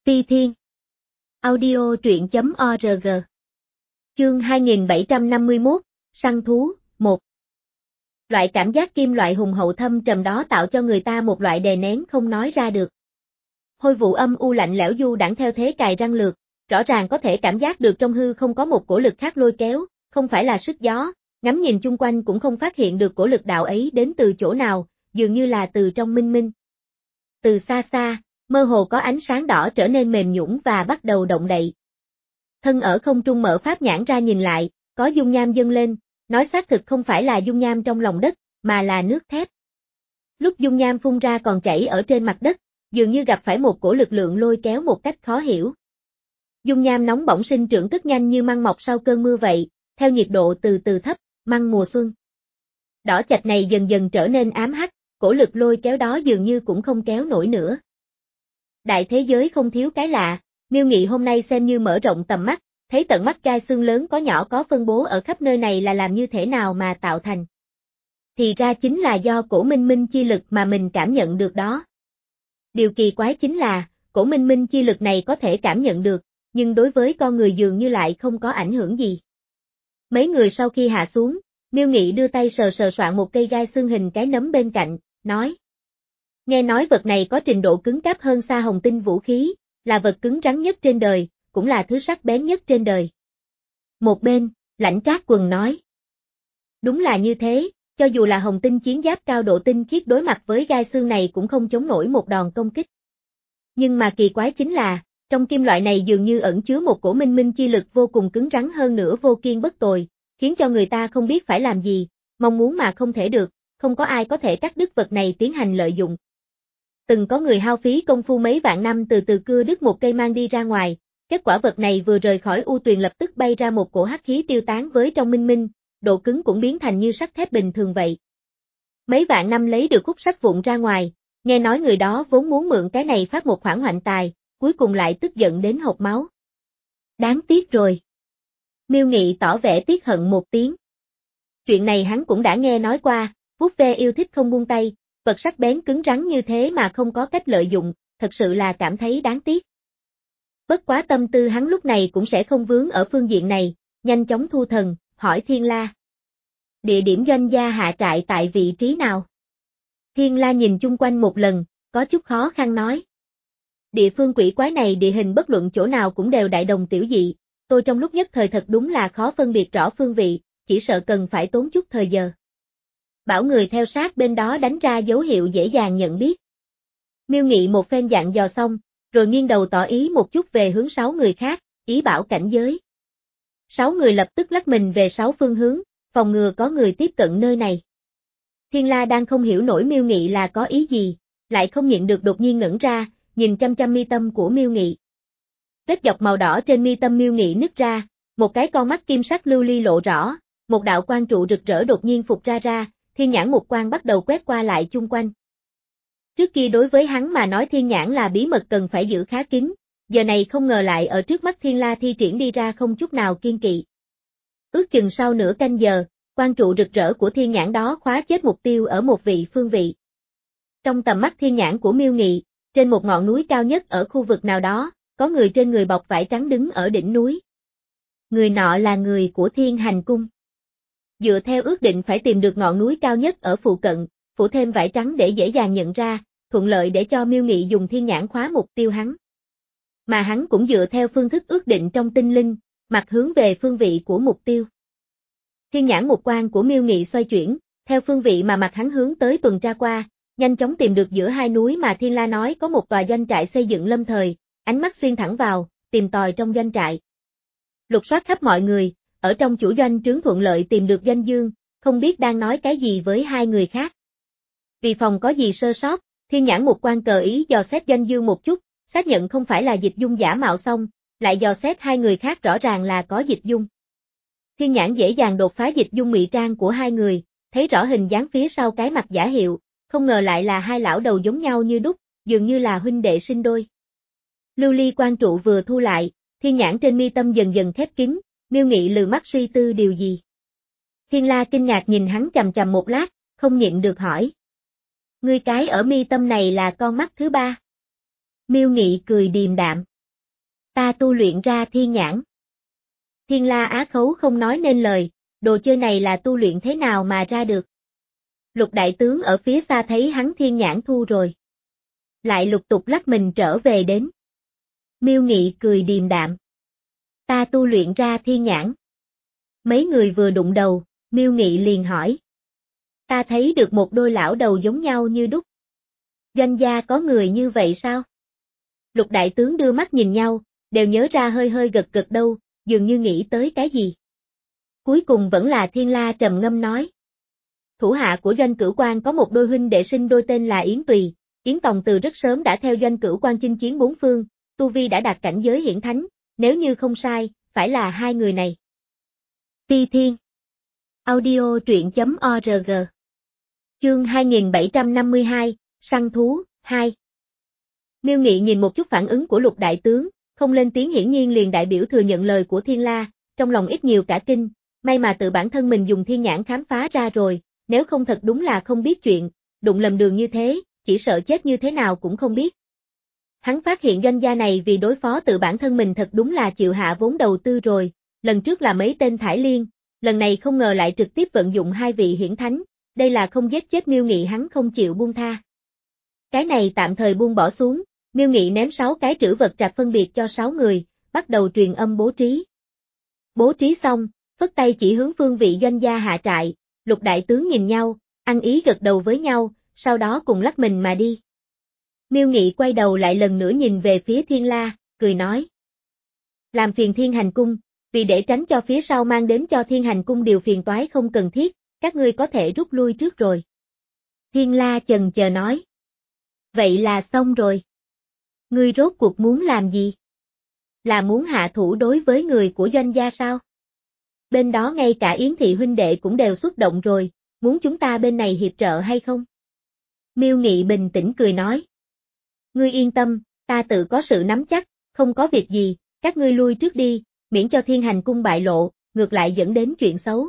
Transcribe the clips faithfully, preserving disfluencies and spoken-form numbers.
Ti Thiên. Audio truyện chấm org. Chương hai nghìn bảy trăm năm mươi mốt, Săn thú, một. Loại cảm giác kim loại hùng hậu thâm trầm đó tạo cho người ta một loại đè nén không nói ra được. Hôi vụ âm u lạnh lẽo du đãng theo thế cài răng lược, rõ ràng có thể cảm giác được trong hư không có một cổ lực khác lôi kéo, không phải là sức gió, ngắm nhìn chung quanh cũng không phát hiện được cổ lực đạo ấy đến từ chỗ nào, dường như là từ trong minh minh. Từ xa xa, mơ hồ có ánh sáng đỏ trở nên mềm nhũn và bắt đầu động đậy. Thân ở không trung mở pháp nhãn ra nhìn lại, có dung nham dâng lên, nói xác thực không phải là dung nham trong lòng đất, mà là nước thép. Lúc dung nham phun ra còn chảy ở trên mặt đất, dường như gặp phải một cổ lực lượng lôi kéo một cách khó hiểu. Dung nham nóng bỏng sinh trưởng rất nhanh như măng mọc sau cơn mưa vậy, theo nhiệt độ từ từ thấp, măng mùa xuân. Đỏ chạch này dần dần trở nên ám hắc, cổ lực lôi kéo đó dường như cũng không kéo nổi nữa. Đại thế giới không thiếu cái lạ, Miêu Nghị hôm nay xem như mở rộng tầm mắt, thấy tận mắt gai xương lớn có nhỏ có phân bố ở khắp nơi này là làm như thế nào mà tạo thành. Thì ra chính là do cổ minh minh chi lực mà mình cảm nhận được đó. Điều kỳ quái chính là, cổ minh minh chi lực này có thể cảm nhận được, nhưng đối với con người dường như lại không có ảnh hưởng gì. Mấy người sau khi hạ xuống, Miêu Nghị đưa tay sờ sờ soạn một cây gai xương hình cái nấm bên cạnh, nói. Nghe nói vật này có trình độ cứng cáp hơn xa hồng tinh vũ khí, là vật cứng rắn nhất trên đời, cũng là thứ sắc bén nhất trên đời. Một bên, Lãnh Trác Quần nói. Đúng là như thế, cho dù là hồng tinh chiến giáp cao độ tinh khiết đối mặt với gai xương này cũng không chống nổi một đòn công kích. Nhưng mà kỳ quái chính là, trong kim loại này dường như ẩn chứa một cổ minh minh chi lực vô cùng cứng rắn hơn nữa vô kiên bất tồi, khiến cho người ta không biết phải làm gì, mong muốn mà không thể được, không có ai có thể cắt đứt vật này tiến hành lợi dụng. Từng có người hao phí công phu mấy vạn năm từ từ cưa đứt một cây mang đi ra ngoài, kết quả vật này vừa rời khỏi u tuyền lập tức bay ra một cổ hắc khí tiêu tán với trong minh minh, độ cứng cũng biến thành như sắt thép bình thường vậy. Mấy vạn năm lấy được khúc sắt vụn ra ngoài, nghe nói người đó vốn muốn mượn cái này phát một khoản hoạnh tài, cuối cùng lại tức giận đến hộc máu. Đáng tiếc rồi. Miêu Nghị tỏ vẻ tiếc hận một tiếng. Chuyện này hắn cũng đã nghe nói qua, vuốt ve yêu thích không buông tay. Vật sắc bén cứng rắn như thế mà không có cách lợi dụng, thật sự là cảm thấy đáng tiếc. Bất quá tâm tư hắn lúc này cũng sẽ không vướng ở phương diện này, nhanh chóng thu thần, hỏi Thiên La. Địa điểm doanh gia hạ trại tại vị trí nào? Thiên La nhìn chung quanh một lần, có chút khó khăn nói. Địa phương quỷ quái này địa hình bất luận chỗ nào cũng đều đại đồng tiểu dị, tôi trong lúc nhất thời thật đúng là khó phân biệt rõ phương vị, chỉ sợ cần phải tốn chút thời giờ. Bảo người theo sát bên đó đánh ra dấu hiệu dễ dàng nhận biết. Miêu Nghị một phen dặn dò xong, rồi nghiêng đầu tỏ ý một chút về hướng sáu người khác, ý bảo cảnh giới. Sáu người lập tức lắc mình về sáu phương hướng, phòng ngừa có người tiếp cận nơi này. Thiên La đang không hiểu nổi Miêu Nghị là có ý gì, lại không nhịn được đột nhiên ngẩn ra, nhìn chăm chăm mi tâm của Miêu Nghị. Vết dọc màu đỏ trên mi tâm Miêu Nghị nứt ra, một cái con mắt kim sắc lưu ly lộ rõ, một đạo quang trụ rực rỡ đột nhiên phục ra ra. Thiên nhãn một quang bắt đầu quét qua lại chung quanh. Trước kia đối với hắn mà nói thiên nhãn là bí mật cần phải giữ khá kín, giờ này không ngờ lại ở trước mắt Thiên La thi triển đi ra không chút nào kiên kỵ. Ước chừng sau nửa canh giờ, quang trụ rực rỡ của thiên nhãn đó khóa chết mục tiêu ở một vị phương vị. Trong tầm mắt thiên nhãn của Miêu Nghị, trên một ngọn núi cao nhất ở khu vực nào đó, có người trên người bọc vải trắng đứng ở đỉnh núi. Người nọ là người của Thiên Hành Cung. Dựa theo ước định phải tìm được ngọn núi cao nhất ở phụ cận, phủ thêm vải trắng để dễ dàng nhận ra, thuận lợi để cho Miêu Nghị dùng thiên nhãn khóa mục tiêu hắn. Mà hắn cũng dựa theo phương thức ước định trong tinh linh, mặt hướng về phương vị của mục tiêu. Thiên nhãn một quang của Miêu Nghị xoay chuyển, theo phương vị mà mặt hắn hướng tới tuần tra qua, nhanh chóng tìm được giữa hai núi mà Thiên La nói có một tòa doanh trại xây dựng lâm thời, ánh mắt xuyên thẳng vào, tìm tòi trong doanh trại. Lục soát khắp mọi người. Ở trong chủ doanh trướng thuận lợi tìm được Doanh Dương, không biết đang nói cái gì với hai người khác. Vì phòng có gì sơ sót, thiên nhãn một quan cờ ý dò xét Doanh Dương một chút, xác nhận không phải là dịch dung giả mạo xong, lại dò xét hai người khác rõ ràng là có dịch dung. Thiên nhãn dễ dàng đột phá dịch dung ngụy trang của hai người, thấy rõ hình dáng phía sau cái mặt giả hiệu, không ngờ lại là hai lão đầu giống nhau như đúc, dường như là huynh đệ sinh đôi. Lưu ly quan trụ vừa thu lại, thiên nhãn trên mi tâm dần dần khép kín. Miêu Nghị lừ mắt suy tư điều gì. Thiên La kinh ngạc nhìn hắn chằm chằm một lát, không nhịn được hỏi. Ngươi cái ở mi tâm này là con mắt thứ ba. Miêu Nghị cười điềm đạm. Ta tu luyện ra thiên nhãn. Thiên La Á Khấu không nói nên lời, đồ chơi này là tu luyện thế nào mà ra được. Lục đại tướng ở phía xa thấy hắn thiên nhãn thu rồi. Lại lục tục lắc mình trở về đến. Miêu Nghị cười điềm đạm. Ta tu luyện ra thiên nhãn. Mấy người vừa đụng đầu, Miêu Nghị liền hỏi. Ta thấy được một đôi lão đầu giống nhau như đúc. Doanh gia có người như vậy sao? Lục đại tướng đưa mắt nhìn nhau, đều nhớ ra hơi hơi gật gật đầu, dường như nghĩ tới cái gì. Cuối cùng vẫn là Thiên La trầm ngâm nói. Thủ hạ của Doanh Cửu Quan có một đôi huynh đệ sinh đôi tên là Yến Tùy, Yến Tòng từ rất sớm đã theo Doanh Cửu Quan chinh chiến bốn phương, tu vi đã đạt cảnh giới hiển thánh, nếu như không sai, phải là hai người này. Ti Thiên. Audio truyện.org. Chương hai nghìn bảy trăm năm mươi hai, Săn thú, hai. Miêu Nghị nhìn một chút phản ứng của Lục đại tướng, không lên tiếng hiển nhiên liền đại biểu thừa nhận lời của Thiên La, trong lòng ít nhiều cả kinh, may mà tự bản thân mình dùng thiên nhãn khám phá ra rồi, nếu không thật đúng là không biết chuyện, đụng lầm đường như thế, chỉ sợ chết như thế nào cũng không biết. Hắn phát hiện Doanh gia này vì đối phó tự bản thân mình thật đúng là chịu hạ vốn đầu tư rồi, lần trước là mấy tên Thải Liên, lần này không ngờ lại trực tiếp vận dụng hai vị hiển thánh, đây là không giết chết Miêu Nghị hắn không chịu buông tha. Cái này tạm thời buông bỏ xuống, Miêu Nghị ném sáu cái trữ vật trạc phân biệt cho sáu người, bắt đầu truyền âm bố trí. Bố trí xong, phất tay chỉ hướng phương vị Doanh gia hạ trại, Lục đại tướng nhìn nhau, ăn ý gật đầu với nhau, sau đó cùng lắc mình mà đi. Miêu Nghị quay đầu lại lần nữa nhìn về phía Thiên La, cười nói. Làm phiền Thiên Hành Cung, vì để tránh cho phía sau mang đến cho Thiên Hành Cung điều phiền toái không cần thiết, các ngươi có thể rút lui trước rồi. Thiên La chần chờ nói. Vậy là xong rồi. Ngươi rốt cuộc muốn làm gì? Là muốn hạ thủ đối với người của Doanh gia sao? Bên đó ngay cả Yến thị huynh đệ cũng đều xuất động rồi, muốn chúng ta bên này hiệp trợ hay không? Miêu Nghị bình tĩnh cười nói. Ngươi yên tâm, ta tự có sự nắm chắc, không có việc gì, các ngươi lui trước đi, miễn cho Thiên Hành Cung bại lộ, ngược lại dẫn đến chuyện xấu.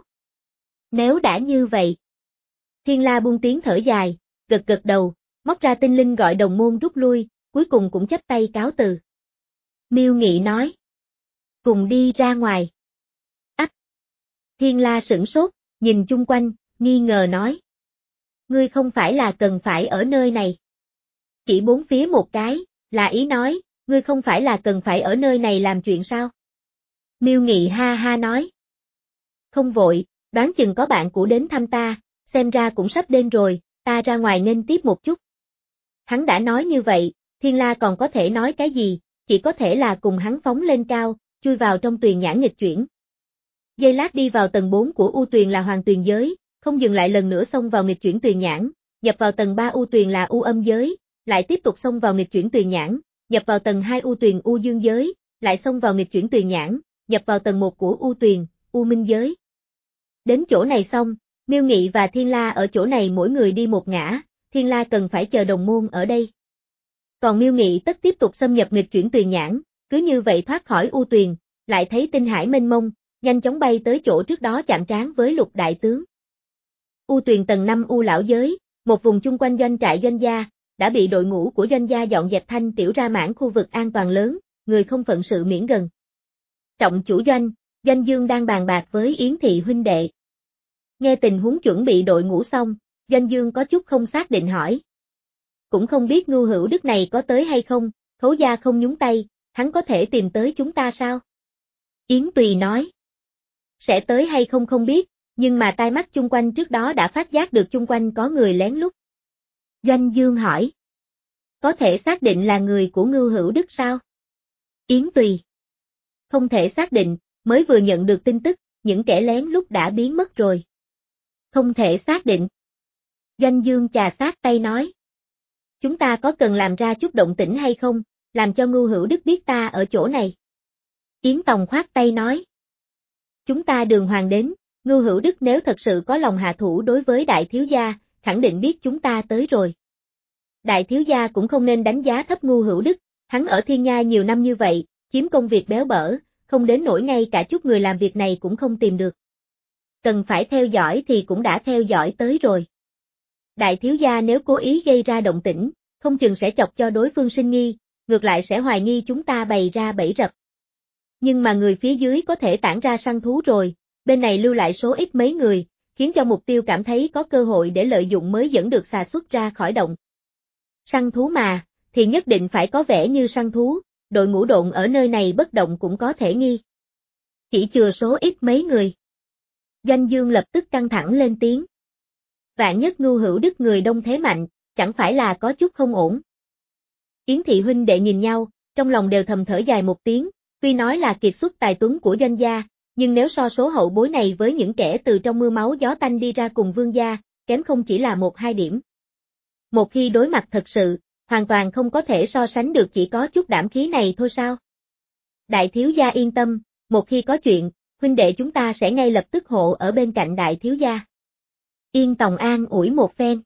Nếu đã như vậy. Thiên La buông tiếng thở dài, gật gật đầu, móc ra tinh linh gọi đồng môn rút lui, cuối cùng cũng chắp tay cáo từ. Miêu Nghị nói. Cùng đi ra ngoài. Ách. Thiên La sửng sốt, nhìn chung quanh, nghi ngờ nói. Ngươi không phải là cần phải ở nơi này. Chỉ bốn phía một cái, là ý nói, ngươi không phải là cần phải ở nơi này làm chuyện sao? Miêu Nghị ha ha nói. Không vội, đoán chừng có bạn cũ đến thăm ta, xem ra cũng sắp đêm rồi, ta ra ngoài nghênh tiếp một chút. Hắn đã nói như vậy, Thiên La còn có thể nói cái gì, chỉ có thể là cùng hắn phóng lên cao, chui vào trong tuyền nhãn nghịch chuyển. Giây lát đi vào tầng bốn của U Tuyền là Hoàng Tuyền giới, không dừng lại lần nữa xông vào nghịch chuyển tuyền nhãn, nhập vào tầng ba U Tuyền là U Âm giới, lại tiếp tục xông vào nghịch chuyển tuyền nhãn, nhập vào tầng hai U Tuyền U Dương giới, lại xông vào nghịch chuyển tuyền nhãn, nhập vào tầng một của U Tuyền, U Minh giới. Đến chỗ này xong, Miêu Nghị và Thiên La ở chỗ này mỗi người đi một ngã, Thiên La cần phải chờ đồng môn ở đây. Còn Miêu Nghị tất tiếp tục xâm nhập nghịch chuyển tuyền nhãn, cứ như vậy thoát khỏi U Tuyền, lại thấy tinh hải mênh mông, nhanh chóng bay tới chỗ trước đó chạm trán với Lục đại tướng. U Tuyền tầng năm U lão giới, một vùng chung quanh doanh trại Doanh gia, đã bị đội ngũ của Doanh gia dọn dẹp thanh tiểu ra mảng khu vực an toàn lớn, người không phận sự miễn gần. Trọng chủ Doanh, Doanh Dương đang bàn bạc với Yến thị huynh đệ. Nghe tình huống chuẩn bị đội ngũ xong, Doanh Dương có chút không xác định hỏi. Cũng không biết Ngưu Hữu Đức này có tới hay không, Khấu gia không nhúng tay, hắn có thể tìm tới chúng ta sao? Yến Tùy nói. Sẽ tới hay không không biết, nhưng mà tai mắt chung quanh trước đó đã phát giác được chung quanh có người lén lút. Doanh Dương hỏi. Có thể xác định là người của Ngưu Hữu Đức sao? Yến Tùy. Không thể xác định, mới vừa nhận được tin tức, những kẻ lén lút đã biến mất rồi. Không thể xác định. Doanh Dương chà sát tay nói. Chúng ta có cần làm ra chút động tĩnh hay không, làm cho Ngưu Hữu Đức biết ta ở chỗ này? Yến Tòng khoát tay nói. Chúng ta đường hoàng đến, Ngưu Hữu Đức nếu thật sự có lòng hạ thủ đối với đại thiếu gia, khẳng định biết chúng ta tới rồi. Đại thiếu gia cũng không nên đánh giá thấp Ngưu Hữu Đức, hắn ở Thiên Nhai nhiều năm như vậy, chiếm công việc béo bở, không đến nỗi ngay cả chút người làm việc này cũng không tìm được. Cần phải theo dõi thì cũng đã theo dõi tới rồi. Đại thiếu gia nếu cố ý gây ra động tĩnh, không chừng sẽ chọc cho đối phương sinh nghi, ngược lại sẽ hoài nghi chúng ta bày ra bẫy rập. Nhưng mà người phía dưới có thể tản ra săn thú rồi, bên này lưu lại số ít mấy người, khiến cho mục tiêu cảm thấy có cơ hội để lợi dụng mới dẫn được xà xuất ra khỏi động. Săn thú mà, thì nhất định phải có vẻ như săn thú, đội ngũ độn ở nơi này bất động cũng có thể nghi. Chỉ chừa số ít mấy người. Doanh Dương lập tức căng thẳng lên tiếng. Vạn nhất Ngưu Hữu Đức người đông thế mạnh, chẳng phải là có chút không ổn. Yến thị huynh đệ nhìn nhau, trong lòng đều thầm thở dài một tiếng, tuy nói là kiệt xuất tài tuấn của Doanh gia, nhưng nếu so số hậu bối này với những kẻ từ trong mưa máu gió tanh đi ra cùng Vương gia, kém không chỉ là một hai điểm. Một khi đối mặt thật sự, hoàn toàn không có thể so sánh được, chỉ có chút đảm khí này thôi sao? Đại thiếu gia yên tâm, một khi có chuyện, huynh đệ chúng ta sẽ ngay lập tức hộ ở bên cạnh đại thiếu gia. Yên Tòng an ủi một phen.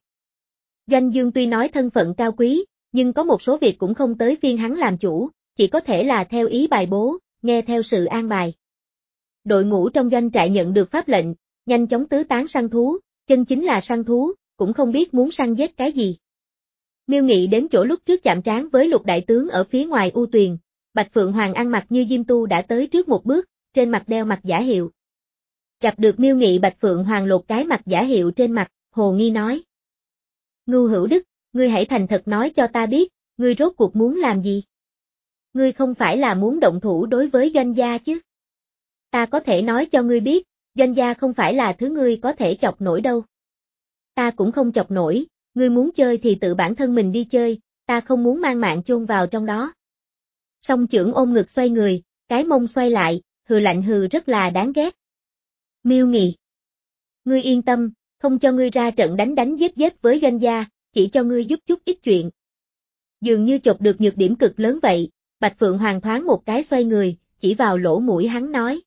Doanh Dương tuy nói thân phận cao quý, nhưng có một số việc cũng không tới phiên hắn làm chủ, chỉ có thể là theo ý bài bố, nghe theo sự an bài. Đội ngũ trong doanh trại nhận được pháp lệnh, nhanh chóng tứ tán săn thú, chân chính là săn thú, cũng không biết muốn săn giết cái gì. Miêu Nghị đến chỗ lúc trước chạm trán với Lục đại tướng ở phía ngoài u tuyền, Bạch Phượng Hoàng ăn mặc như diêm tu đã tới trước một bước, trên mặt đeo mặt giả hiệu. Gặp được Miêu Nghị, Bạch Phượng Hoàng lột cái mặt giả hiệu trên mặt, hồ nghi nói. Ngưu Hữu Đức, ngươi hãy thành thật nói cho ta biết, ngươi rốt cuộc muốn làm gì? Ngươi không phải là muốn động thủ đối với Doanh gia chứ? Ta có thể nói cho ngươi biết, Doanh gia không phải là thứ ngươi có thể chọc nổi đâu. Ta cũng không chọc nổi, ngươi muốn chơi thì tự bản thân mình đi chơi, ta không muốn mang mạng chôn vào trong đó. Song chưởng ôm ngực xoay người, cái mông xoay lại, hừ lạnh hừ rất là đáng ghét. Miêu Nghị, ngươi yên tâm, không cho ngươi ra trận đánh đánh giết giết với Doanh gia, chỉ cho ngươi giúp chút ít chuyện. Dường như chộp được nhược điểm cực lớn vậy, Bạch Phượng Hoàng thoáng một cái xoay người, chỉ vào lỗ mũi hắn nói.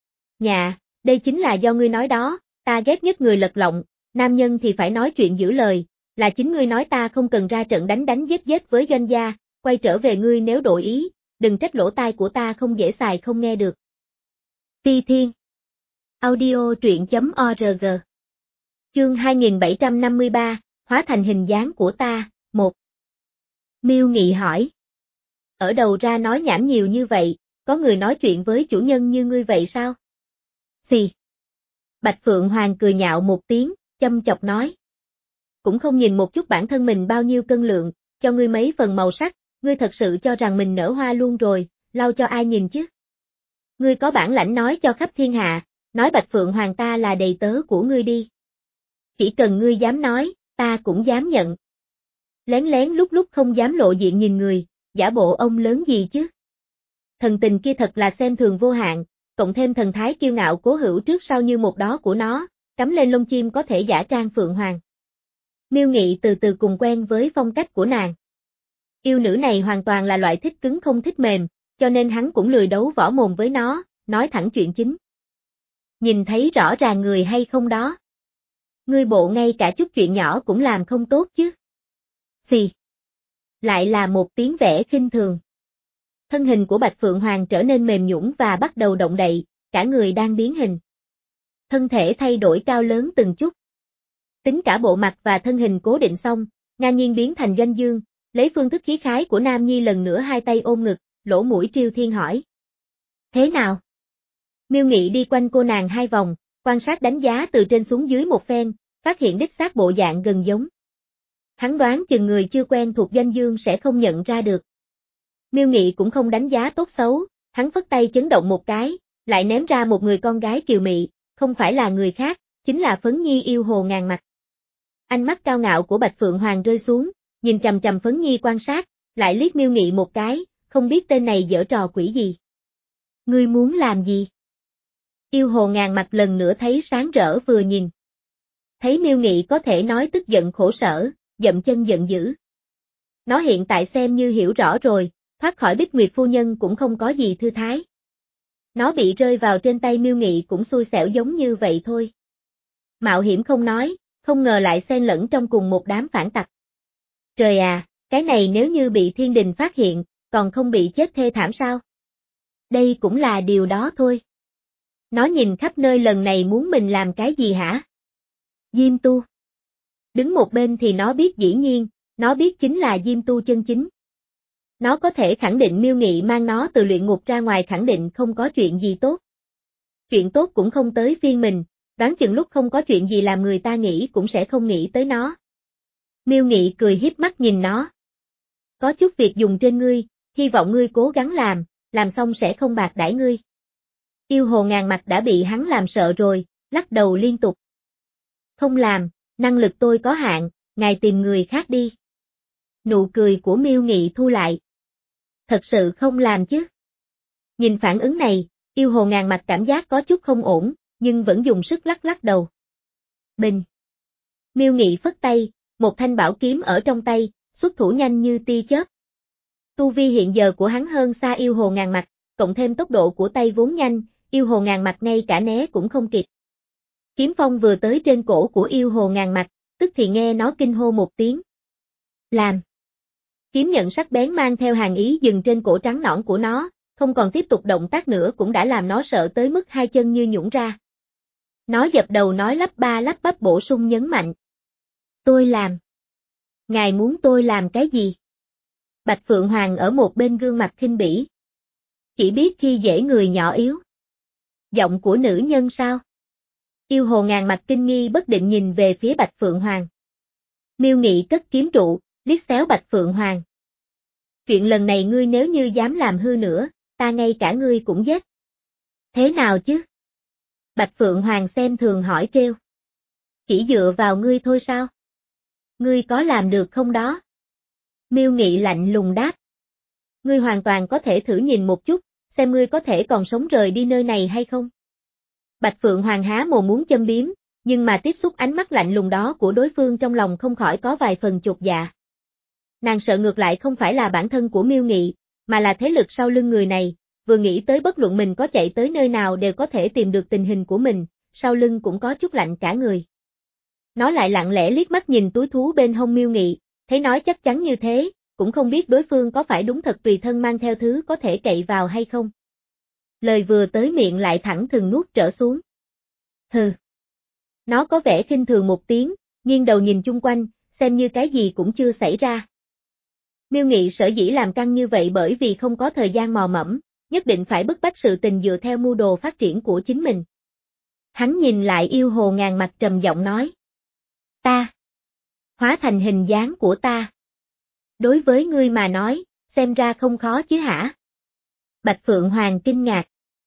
Nhà, đây chính là do ngươi nói đó, ta ghét nhất người lật lọng, nam nhân thì phải nói chuyện giữ lời, là chính ngươi nói ta không cần ra trận đánh đánh giết giết với Doanh gia, quay trở về ngươi nếu đổi ý, đừng trách lỗ tai của ta không dễ xài không nghe được. Phi Thiên Audio truyện.org Chương hai nghìn bảy trăm năm mươi ba, hóa thành hình dáng của ta, một. Miêu Nghị hỏi. Ở đầu ra nói nhảm nhiều như vậy, có người nói chuyện với chủ nhân như ngươi vậy sao? Xì. Bạch Phượng Hoàng cười nhạo một tiếng, châm chọc nói. Cũng không nhìn một chút bản thân mình bao nhiêu cân lượng, cho ngươi mấy phần màu sắc, ngươi thật sự cho rằng mình nở hoa luôn rồi, lau cho ai nhìn chứ? Ngươi có bản lãnh nói cho khắp thiên hạ, nói Bạch Phượng Hoàng ta là đầy tớ của ngươi đi. Chỉ cần ngươi dám nói, ta cũng dám nhận. Lén lén lúc lúc không dám lộ diện nhìn người, giả bộ ông lớn gì chứ? Thần tình kia thật là xem thường vô hạn, cộng thêm thần thái kiêu ngạo cố hữu trước sau như một đó của nó, cắm lên lông chim có thể giả trang Phượng Hoàng. Miêu Nghị từ từ cùng quen với phong cách của nàng. Yêu nữ này hoàn toàn là loại thích cứng không thích mềm, cho nên hắn cũng lười đấu võ mồm với nó, nói thẳng chuyện chính. Nhìn thấy rõ ràng người hay không đó? Ngươi bộ ngay cả chút chuyện nhỏ cũng làm không tốt chứ. Xì. Lại là một tiếng vẻ khinh thường. Thân hình của Bạch Phượng Hoàng trở nên mềm nhũn và bắt đầu động đậy, cả người đang biến hình. Thân thể thay đổi cao lớn từng chút. Tính cả bộ mặt và thân hình cố định xong, ngang nhiên biến thành Doanh Dương, lấy phương thức khí khái của nam nhi lần nữa hai tay ôm ngực, lỗ mũi triêu thiên hỏi. Thế nào? Miêu Nghị đi quanh cô nàng hai vòng, quan sát đánh giá từ trên xuống dưới một phen, phát hiện đích xác bộ dạng gần giống. Hắn đoán chừng người chưa quen thuộc Doanh Dương sẽ không nhận ra được. Miêu Nghị cũng không đánh giá tốt xấu, hắn phất tay chấn động một cái, lại ném ra một người con gái kiều mị, không phải là người khác, chính là Phấn Nhi yêu hồ ngàn mặt. Ánh mắt cao ngạo của Bạch Phượng Hoàng rơi xuống, nhìn chằm chằm Phấn Nhi quan sát, lại liếc Miêu Nghị một cái, không biết tên này giở trò quỷ gì. Ngươi muốn làm gì? Yêu hồ ngàn mặt lần nữa thấy sáng rỡ vừa nhìn. Thấy Miêu Nghị có thể nói tức giận khổ sở, dậm chân giận dữ. Nó hiện tại xem như hiểu rõ rồi, thoát khỏi Bích Nguyệt phu nhân cũng không có gì thư thái. Nó bị rơi vào trên tay Miêu Nghị cũng xui xẻo giống như vậy thôi. Mạo hiểm không nói, không ngờ lại xen lẫn trong cùng một đám phản tặc. Trời à, cái này nếu như bị thiên đình phát hiện, còn không bị chết thê thảm sao? Đây cũng là điều đó thôi. Nó nhìn khắp nơi lần này muốn mình làm cái gì hả? Diêm tu. Đứng một bên thì nó biết dĩ nhiên, nó biết chính là Diêm tu chân chính. Nó có thể khẳng định Miêu Nghị mang nó từ luyện ngục ra ngoài khẳng định không có chuyện gì tốt. Chuyện tốt cũng không tới phiên mình, đoán chừng lúc không có chuyện gì làm người ta nghĩ cũng sẽ không nghĩ tới nó. Miêu Nghị cười hiếp mắt nhìn nó. Có chút việc dùng trên ngươi, hy vọng ngươi cố gắng làm, làm xong sẽ không bạc đãi ngươi. Yêu hồ ngàn mặt đã bị hắn làm sợ rồi, lắc đầu liên tục. Không làm, năng lực tôi có hạn, ngài tìm người khác đi. Nụ cười của Miêu Nghị thu lại. Thật sự không làm chứ. Nhìn phản ứng này, yêu hồ ngàn mặt cảm giác có chút không ổn, nhưng vẫn dùng sức lắc lắc đầu. Bình. Miêu Nghị phất tay, một thanh bảo kiếm ở trong tay, xuất thủ nhanh như tia chớp. Tu vi hiện giờ của hắn hơn xa yêu hồ ngàn mặt, cộng thêm tốc độ của tay vốn nhanh, yêu hồ ngàn mặt ngay cả né cũng không kịp. Kiếm phong vừa tới trên cổ của yêu hồ ngàn mặt, tức thì nghe nó kinh hô một tiếng. Làm. Kiếm nhận sắc bén mang theo hàn ý dừng trên cổ trắng nõn của nó, không còn tiếp tục động tác nữa cũng đã làm nó sợ tới mức hai chân như nhũn ra. Nó dập đầu nói lắp ba lắp bắp bổ sung nhấn mạnh. Tôi làm. Ngài muốn tôi làm cái gì? Bạch Phượng Hoàng ở một bên gương mặt khinh bỉ. Chỉ biết khi dễ người nhỏ yếu. Giọng của nữ nhân sao? Yêu hồ ngàn mặt kinh nghi bất định nhìn về phía Bạch Phượng Hoàng. Miêu Nghị cất kiếm trụ, liếc xéo Bạch Phượng Hoàng. Chuyện lần này ngươi nếu như dám làm hư nữa, ta ngay cả ngươi cũng giết. Thế nào chứ? Bạch Phượng Hoàng xem thường hỏi trêu. Chỉ dựa vào ngươi thôi sao? Ngươi có làm được không đó? Miêu Nghị lạnh lùng đáp. Ngươi hoàn toàn có thể thử nhìn một chút, xem ngươi có thể còn sống rời đi nơi này hay không? Bạch Phượng Hoàng há mồm muốn châm biếm, nhưng mà tiếp xúc ánh mắt lạnh lùng đó của đối phương trong lòng không khỏi có vài phần chột dạ. Nàng sợ ngược lại không phải là bản thân của Miêu Nghị, mà là thế lực sau lưng người này, vừa nghĩ tới bất luận mình có chạy tới nơi nào đều có thể tìm được tình hình của mình, sau lưng cũng có chút lạnh cả người. Nó lại lặng lẽ liếc mắt nhìn túi thú bên hông Miêu Nghị, thấy nói chắc chắn như thế, cũng không biết đối phương có phải đúng thật tùy thân mang theo thứ có thể cậy vào hay không. Lời vừa tới miệng lại thẳng thừng nuốt trở xuống. Hừ. Nó có vẻ khinh thường một tiếng, nghiêng đầu nhìn chung quanh, xem như cái gì cũng chưa xảy ra. Miêu Nghị sở dĩ làm căng như vậy bởi vì không có thời gian mò mẫm, nhất định phải bức bách sự tình dựa theo mưu đồ phát triển của chính mình. Hắn nhìn lại yêu hồ ngàn mặt trầm giọng nói. Ta. Hóa thành hình dáng của ta. Đối với ngươi mà nói, xem ra không khó chứ hả? Bạch Phượng Hoàng kinh ngạc.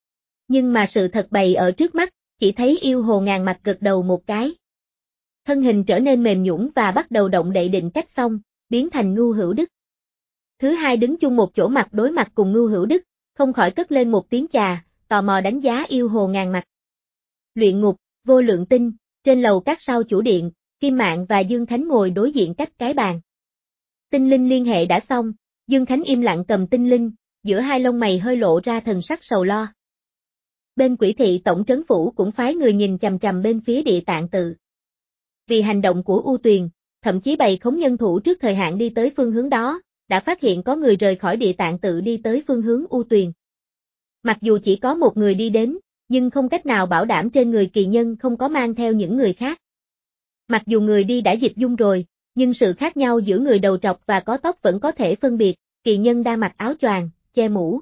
Nhưng mà sự thật bày ở trước mắt, chỉ thấy yêu hồ ngàn mặt gật đầu một cái. Thân hình trở nên mềm nhũn và bắt đầu động đậy định cách xong, biến thành Ngưu Hữu Đức. Thứ hai đứng chung một chỗ mặt đối mặt cùng Ngưu Hữu Đức, không khỏi cất lên một tiếng chà, tò mò đánh giá yêu hồ ngàn mặt. Luyện ngục, vô lượng tinh, trên lầu các sau chủ điện, Kim Mạn và Dương Khánh ngồi đối diện cách cái bàn. Tinh linh liên hệ đã xong, Dương Khánh im lặng cầm tinh linh, giữa hai lông mày hơi lộ ra thần sắc sầu lo. Bên Quỷ thị tổng trấn phủ cũng phái người nhìn chằm chằm bên phía Địa Tạng Tự. Vì hành động của U Tuyền, thậm chí bày khống nhân thủ trước thời hạn đi tới phương hướng đó, đã phát hiện có người rời khỏi Địa Tạng Tự đi tới phương hướng U Tuyền. Mặc dù chỉ có một người đi đến, nhưng không cách nào bảo đảm trên người kỳ nhân không có mang theo những người khác. Mặc dù người đi đã dịch dung rồi, nhưng sự khác nhau giữa người đầu trọc và có tóc vẫn có thể phân biệt, kỳ nhân đang mặc áo choàng, che mũ.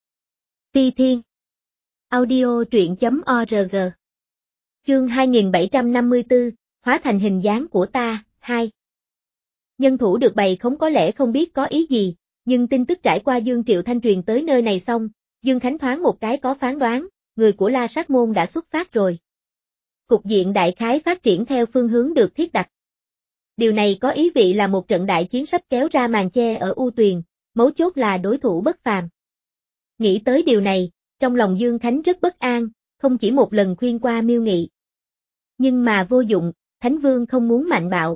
Ti Thiên. Audio truyện chấm org. Chương hai nghìn bảy trăm năm mươi tư, hóa thành hình dáng của ta, hai. Nhân thủ được bày khống có lẽ không biết có ý gì, nhưng tin tức trải qua Dương Triệu Thanh truyền tới nơi này xong, Dương Khánh thoáng một cái có phán đoán, người của La Sát Môn đã xuất phát rồi. Cục diện đại khái phát triển theo phương hướng được thiết đặt. Điều này có ý vị là một trận đại chiến sắp kéo ra màn che ở U Tuyền, mấu chốt là đối thủ bất phàm. Nghĩ tới điều này, trong lòng Dương Khánh rất bất an, không chỉ một lần khuyên qua Miêu Nghị. Nhưng mà vô dụng, Thánh Vương không muốn mạnh bạo.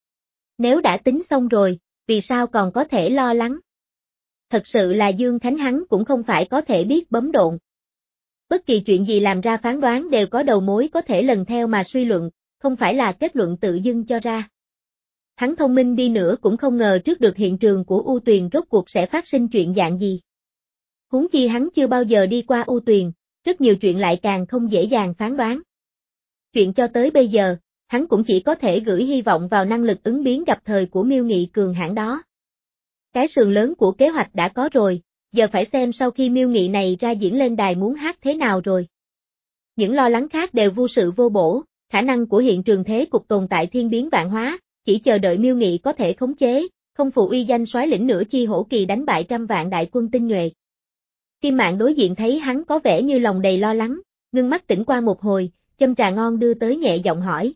Nếu đã tính xong rồi, vì sao còn có thể lo lắng? Thật sự là Dương Khánh hắn cũng không phải có thể biết bấm độn. Bất kỳ chuyện gì làm ra phán đoán đều có đầu mối có thể lần theo mà suy luận, không phải là kết luận tự dưng cho ra. Hắn thông minh đi nữa cũng không ngờ trước được hiện trường của U Tuyền rốt cuộc sẽ phát sinh chuyện dạng gì. Huống chi hắn chưa bao giờ đi qua U Tuyền, rất nhiều chuyện lại càng không dễ dàng phán đoán. Chuyện cho tới bây giờ, hắn cũng chỉ có thể gửi hy vọng vào năng lực ứng biến gặp thời của Miêu Nghị cường hãn đó. Cái sườn lớn của kế hoạch đã có rồi, giờ phải xem sau khi Miêu Nghị này ra diễn lên đài muốn hát thế nào rồi. Những lo lắng khác đều vô sự vô bổ, khả năng của hiện trường thế cục tồn tại thiên biến vạn hóa, chỉ chờ đợi Miêu Nghị có thể khống chế, không phụ uy danh soái lĩnh nửa chi hổ kỳ đánh bại trăm vạn đại quân tinh nhuệ. Kim Mạn đối diện thấy hắn có vẻ như lòng đầy lo lắng, ngưng mắt tỉnh qua một hồi, châm trà ngon đưa tới nhẹ giọng hỏi.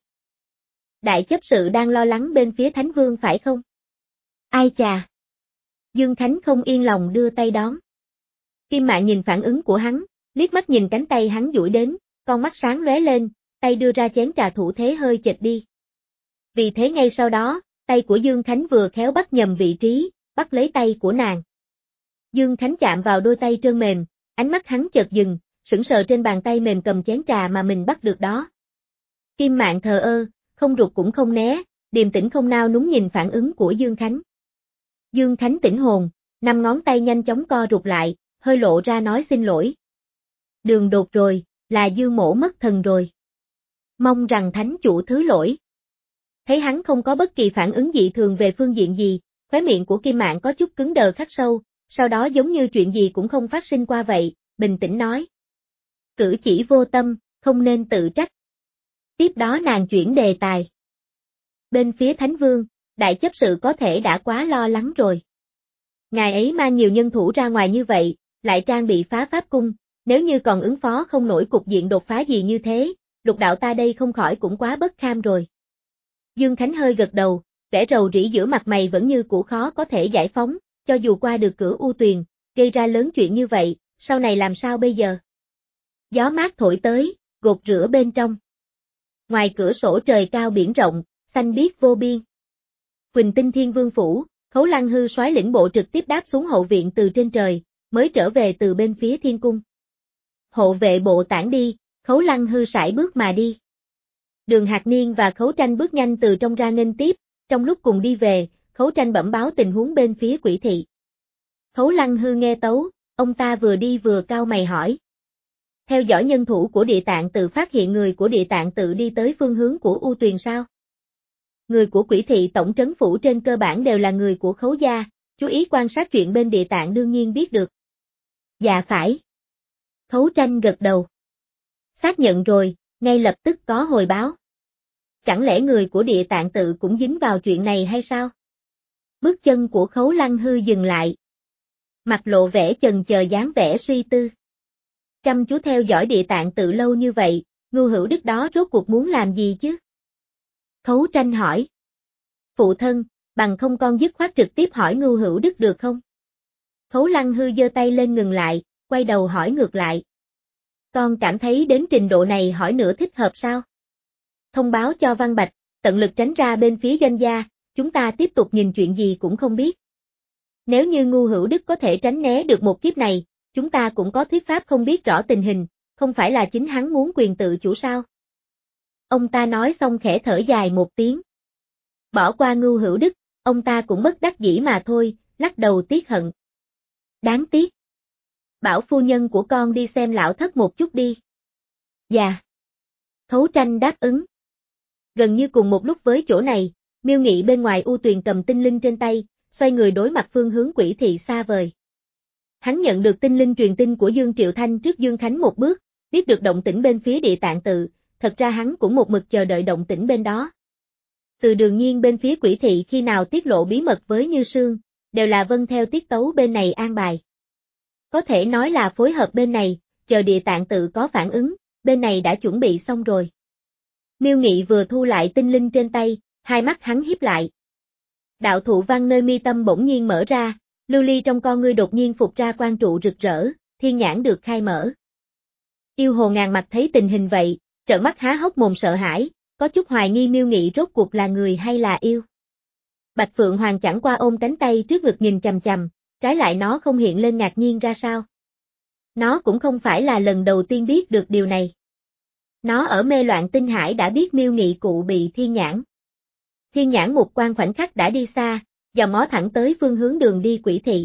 Đại chấp sự đang lo lắng bên phía Thánh Vương phải không? Ai chà! Dương Khánh không yên lòng đưa tay đón. Kim Mạn nhìn phản ứng của hắn, liếc mắt nhìn cánh tay hắn duỗi đến, con mắt sáng lóe lên, tay đưa ra chén trà thủ thế hơi chệch đi. Vì thế ngay sau đó, tay của Dương Khánh vừa khéo bắt nhầm vị trí, bắt lấy tay của nàng. Dương Khánh chạm vào đôi tay trơn mềm, ánh mắt hắn chợt dừng, sững sờ trên bàn tay mềm cầm chén trà mà mình bắt được đó. Kim Mạn thờ ơ, không rụt cũng không né, điềm tĩnh không nao núng nhìn phản ứng của Dương Khánh. Dương Khánh tỉnh hồn, năm ngón tay nhanh chóng co rụt lại, hơi lộ ra nói xin lỗi. Đường đột rồi, là Dương mỗ mất thần rồi. Mong rằng thánh chủ thứ lỗi. Thấy hắn không có bất kỳ phản ứng dị thường về phương diện gì, khóe miệng của Kim Mạn có chút cứng đờ khắc sâu, sau đó giống như chuyện gì cũng không phát sinh qua vậy, bình tĩnh nói. Cử chỉ vô tâm, không nên tự trách. Tiếp đó nàng chuyển đề tài. Bên phía Thánh Vương, đại chấp sự có thể đã quá lo lắng rồi. Ngài ấy mang nhiều nhân thủ ra ngoài như vậy, lại trang bị phá pháp cung, nếu như còn ứng phó không nổi cục diện đột phá gì như thế, lục đạo ta đây không khỏi cũng quá bất kham rồi. Dương Khánh hơi gật đầu, vẻ rầu rĩ giữa mặt mày vẫn như cũ khó có thể giải phóng, cho dù qua được cửa u tuyền, gây ra lớn chuyện như vậy, sau này làm sao bây giờ? Gió mát thổi tới, gột rửa bên trong. Ngoài cửa sổ trời cao biển rộng, xanh biếc vô biên. Quỳnh Tinh Thiên Vương phủ, Khấu Lăng Hư soái lĩnh bộ trực tiếp đáp xuống hậu viện từ trên trời, mới trở về từ bên phía thiên cung. Hộ vệ bộ tản đi, Khấu Lăng Hư sải bước mà đi. Đường Hạc Niên và Khấu Tranh bước nhanh từ trong ra nghênh tiếp, trong lúc cùng đi về, Khấu Tranh bẩm báo tình huống bên phía Quỷ thị. Khấu Lăng Hư nghe tấu, ông ta vừa đi vừa cau mày hỏi. Theo dõi nhân thủ của địa tạng tự phát hiện người của địa tạng tự đi tới phương hướng của U Tuyền sao? Người của Quỷ thị tổng trấn phủ trên cơ bản đều là người của Khấu gia, chú ý quan sát chuyện bên địa tạng đương nhiên biết được. Dạ phải. Khấu Tranh gật đầu. Xác nhận rồi, ngay lập tức có hồi báo. Chẳng lẽ người của địa tạng tự cũng dính vào chuyện này hay sao? Bước chân của Khấu Lăng Hư dừng lại. Mặt lộ vẻ chần chờ dáng vẻ suy tư. Chăm chú theo dõi địa tạng tự lâu như vậy, Ngưu Hữu Đức đó rốt cuộc muốn làm gì chứ? Khấu Tranh hỏi. Phụ thân, bằng không con dứt khoát trực tiếp hỏi Ngưu Hữu Đức được không? Khấu Lăng Hư giơ tay lên ngừng lại, quay đầu hỏi ngược lại. Con cảm thấy đến trình độ này hỏi nữa thích hợp sao? Thông báo cho Văn Bạch, tận lực tránh ra bên phía doanh gia, chúng ta tiếp tục nhìn chuyện gì cũng không biết. Nếu như Ngưu Hữu Đức có thể tránh né được một kiếp này, chúng ta cũng có thuyết pháp không biết rõ tình hình, không phải là chính hắn muốn quyền tự chủ sao? Ông ta nói xong khẽ thở dài một tiếng. Bỏ qua Ngưu Hữu Đức, ông ta cũng bất đắc dĩ mà thôi, lắc đầu tiếc hận. Đáng tiếc. Bảo phu nhân của con đi xem lão thất một chút đi. Dạ. Khấu Tranh đáp ứng. Gần như cùng một lúc với chỗ này, Miêu Nghị bên ngoài U Tuyền cầm tinh linh trên tay, xoay người đối mặt phương hướng Quỷ thị xa vời. Hắn nhận được tinh linh truyền tin của Dương Triệu Thanh trước Dương Khánh một bước, biết được động tĩnh bên phía địa tạng tự, thật ra hắn cũng một mực chờ đợi động tĩnh bên đó. Từ Đường Nhiên bên phía Quỷ thị khi nào tiết lộ bí mật với Như Sương, đều là vâng theo tiết tấu bên này an bài. Có thể nói là phối hợp bên này, chờ địa tạng tự có phản ứng, bên này đã chuẩn bị xong rồi. Miêu Nghị vừa thu lại tinh linh trên tay, hai mắt hắn híp lại. Đạo thụ văn nơi mi tâm bỗng nhiên mở ra, lưu ly trong con ngươi đột nhiên phục ra quang trụ rực rỡ, thiên nhãn được khai mở. Yêu hồ ngàn mặt thấy tình hình vậy, trợn mắt há hốc mồm sợ hãi, có chút hoài nghi Miêu Nghị rốt cuộc là người hay là yêu. Bạch Phượng Hoàng chẳng qua ôm cánh tay trước ngực nhìn chằm chằm, trái lại nó không hiện lên ngạc nhiên ra sao. Nó cũng không phải là lần đầu tiên biết được điều này. Nó ở mê loạn tinh hải đã biết Miêu Nghị cụ bị thiên nhãn. Thiên nhãn một quan khoảnh khắc đã đi xa, dòng mó thẳng tới phương hướng đường đi Quỷ thị.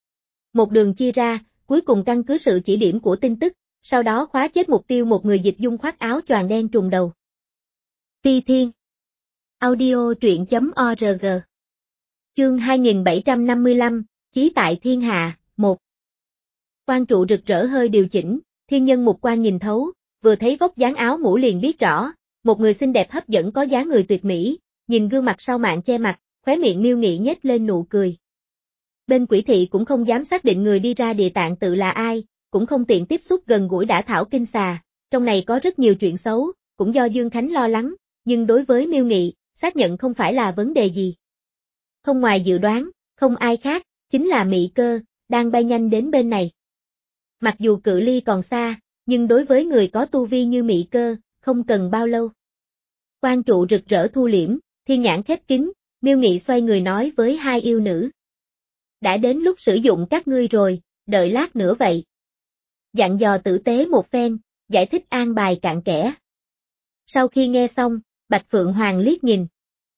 Một đường chia ra, cuối cùng căn cứ sự chỉ điểm của tin tức, sau đó khóa chết mục tiêu một người dịch dung khoác áo choàng đen trùng đầu. Phi Thiên. Audio truyện chấm org Chương hai nghìn bảy trăm năm mươi lăm, Chí tại thiên hạ, một. Quan trụ rực rỡ hơi điều chỉnh, thiên nhân mục quan nhìn thấu, vừa thấy vóc dáng áo mũ liền biết rõ, một người xinh đẹp hấp dẫn có dáng người tuyệt mỹ, nhìn gương mặt sau màn che mặt, khóe miệng Miêu Nghị nhếch lên nụ cười. Bên Quỷ thị cũng không dám xác định người đi ra địa tạng tự là ai, cũng không tiện tiếp xúc gần gũi đả thảo kinh xà, trong này có rất nhiều chuyện xấu, cũng do Dương Khánh lo lắng, nhưng đối với Miêu Nghị, xác nhận không phải là vấn đề gì. Không ngoài dự đoán, không ai khác, chính là Mị Cơ, đang bay nhanh đến bên này. Mặc dù cự ly còn xa, nhưng đối với người có tu vi như Mị Cơ, không cần bao lâu. Quan trụ rực rỡ thu liễm, thiên nhãn khép kín, Miêu Nghị xoay người nói với hai yêu nữ. Đã đến lúc sử dụng các ngươi rồi, đợi lát nữa vậy. Dặn dò tử tế một phen, giải thích an bài cặn kẽ. Sau khi nghe xong, Bạch Phượng Hoàng liếc nhìn.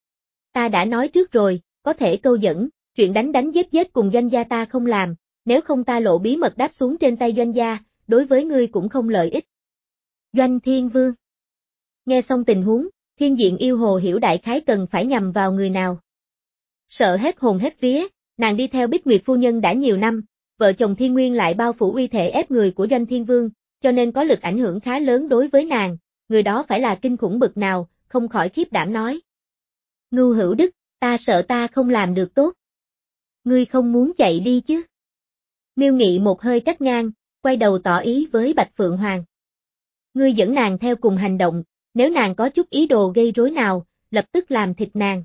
Ta đã nói trước rồi, có thể câu dẫn, chuyện đánh đánh giết giết cùng doanh gia ta không làm, nếu không ta lộ bí mật đáp xuống trên tay doanh gia, đối với ngươi cũng không lợi ích. Doanh Thiên Vương. Nghe xong tình huống, Thiên Diện Yêu Hồ hiểu đại khái cần phải nhằm vào người nào. Sợ hết hồn hết vía, nàng đi theo Bích Nguyệt phu nhân đã nhiều năm, vợ chồng Thiên Nguyên lại bao phủ uy thể ép người của Doanh Thiên Vương, cho nên có lực ảnh hưởng khá lớn đối với nàng, người đó phải là kinh khủng bực nào, không khỏi khiếp đảm nói. Ngưu Hữu Đức, ta sợ ta không làm được tốt. Ngươi không muốn chạy đi chứ? Miêu Nghị một hơi cắt ngang, quay đầu tỏ ý với Bạch Phượng Hoàng. Ngươi dẫn nàng theo cùng hành động, nếu nàng có chút ý đồ gây rối nào, lập tức làm thịt nàng.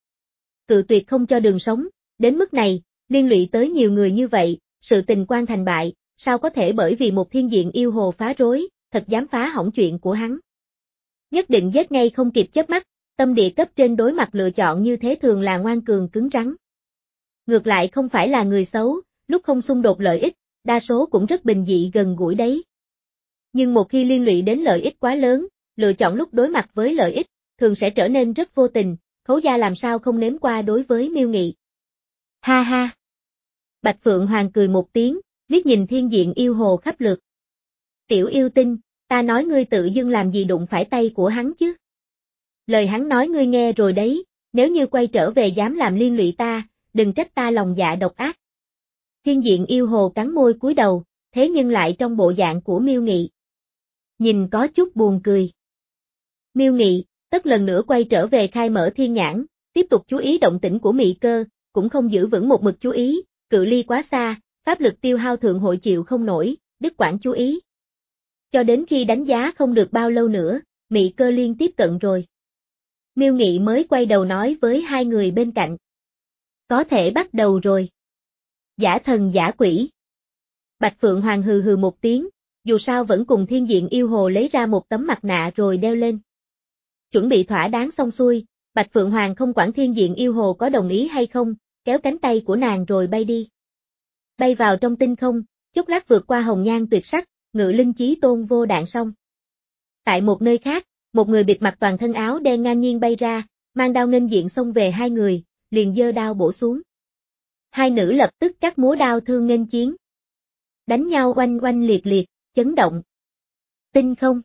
Cự tuyệt không cho đường sống, đến mức này, liên lụy tới nhiều người như vậy, sự tình quan thành bại, sao có thể bởi vì một Thiên Diện Yêu Hồ phá rối, thật dám phá hỏng chuyện của hắn. Nhất định giết ngay không kịp chớp mắt, tâm địa cấp trên đối mặt lựa chọn như thế thường là ngoan cường cứng rắn. Ngược lại không phải là người xấu, lúc không xung đột lợi ích, đa số cũng rất bình dị gần gũi đấy. Nhưng một khi liên lụy đến lợi ích quá lớn, lựa chọn lúc đối mặt với lợi ích, thường sẽ trở nên rất vô tình, Khấu gia làm sao không nếm qua đối với Miêu Nghị. Ha ha! Bạch Phượng Hoàng cười một tiếng, liếc nhìn Thiên Diện Yêu Hồ khắp lượt. Tiểu yêu tinh, ta nói ngươi tự dưng làm gì đụng phải tay của hắn chứ? Lời hắn nói ngươi nghe rồi đấy, nếu như quay trở về dám làm liên lụy ta, đừng trách ta lòng dạ độc ác. Thiên Diện Yêu Hồ cắn môi cúi đầu, thế nhưng lại trong bộ dạng của Miêu Nghị. Nhìn có chút buồn cười. Miêu Nghị, tất lần nữa quay trở về khai mở thiên nhãn, tiếp tục chú ý động tĩnh của Mị Cơ, cũng không giữ vững một mực chú ý, cự ly quá xa, pháp lực tiêu hao thượng hội chịu không nổi, đứt quãng chú ý. Cho đến khi đánh giá không được bao lâu nữa, Mị Cơ liên tiếp cận rồi. Miêu Nghị mới quay đầu nói với hai người bên cạnh. Có thể bắt đầu rồi. Giả thần giả quỷ. Bạch Phượng Hoàng hừ hừ một tiếng, dù sao vẫn cùng Thiên Diện Yêu Hồ lấy ra một tấm mặt nạ rồi đeo lên. Chuẩn bị thỏa đáng xong xuôi, Bạch Phượng Hoàng không quản Thiên Diện Yêu Hồ có đồng ý hay không, kéo cánh tay của nàng rồi bay đi. Bay vào trong tinh không, chốc lát vượt qua hồng nhan tuyệt sắc, ngự linh chí tôn vô đạn xong. Tại một nơi khác, một người bịt mặt toàn thân áo đen ngang nhiên bay ra, mang đao nghênh diện xông về hai người, liền giơ đao bổ xuống. Hai nữ lập tức cắt múa đao thương nghênh chiến. Đánh nhau oanh oanh liệt liệt, chấn động. Tinh không.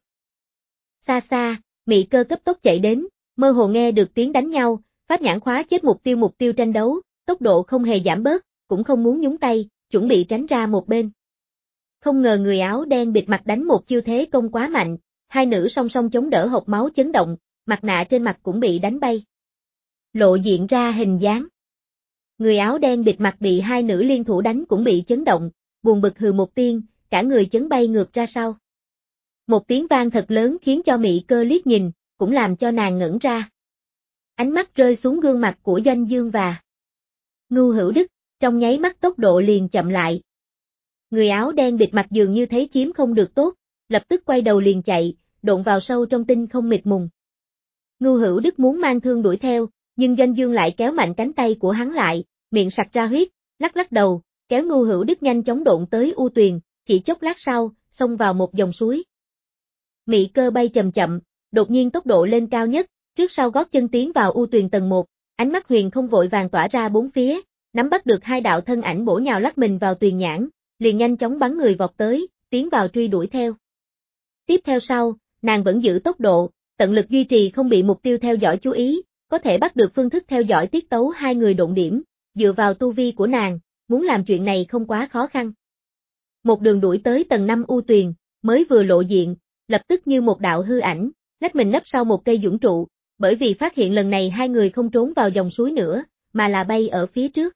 Xa xa, Mị Cơ cấp tốc chạy đến, mơ hồ nghe được tiếng đánh nhau, pháp nhãn khóa chết mục tiêu mục tiêu tranh đấu, tốc độ không hề giảm bớt, cũng không muốn nhúng tay, chuẩn bị tránh ra một bên. Không ngờ người áo đen bịt mặt đánh một chiêu thế công quá mạnh, hai nữ song song chống đỡ hộc máu chấn động, mặt nạ trên mặt cũng bị đánh bay. Lộ diện ra hình dáng. Người áo đen bịt mặt bị hai nữ liên thủ đánh cũng bị chấn động, buồn bực hừ một tiếng, cả người chấn bay ngược ra sau. Một tiếng vang thật lớn khiến cho Mị Cơ liếc nhìn, cũng làm cho nàng ngẩn ra. Ánh mắt rơi xuống gương mặt của Doanh Dương và Ngưu Hữu Đức, trong nháy mắt tốc độ liền chậm lại. Người áo đen bịt mặt dường như thấy chiếm không được tốt, lập tức quay đầu liền chạy, độn vào sâu trong tinh không mịt mùng. Ngưu Hữu Đức muốn mang thương đuổi theo, nhưng Doanh Dương lại kéo mạnh cánh tay của hắn lại, miệng sặc ra huyết, lắc lắc đầu, kéo Ngưu Hữu Đức nhanh chóng độn tới U Tuyền, chỉ chốc lát sau, xông vào một dòng suối. Mị Cơ bay chậm chậm, đột nhiên tốc độ lên cao nhất, trước sau gót chân tiến vào U Tuyền tầng một, ánh mắt huyền không vội vàng tỏa ra bốn phía, nắm bắt được hai đạo thân ảnh bổ nhào lắc mình vào tuyền nhãn, liền nhanh chóng bắn người vọt tới, tiến vào truy đuổi theo. Tiếp theo sau, nàng vẫn giữ tốc độ, tận lực duy trì không bị mục tiêu theo dõi chú ý, có thể bắt được phương thức theo dõi tiết tấu hai người độn điểm, dựa vào tu vi của nàng, muốn làm chuyện này không quá khó khăn. Một đường đuổi tới tầng năm U Tuyền, mới vừa lộ diện, lập tức như một đạo hư ảnh, lách mình nấp sau một cây dũng trụ, bởi vì phát hiện lần này hai người không trốn vào dòng suối nữa, mà là bay ở phía trước.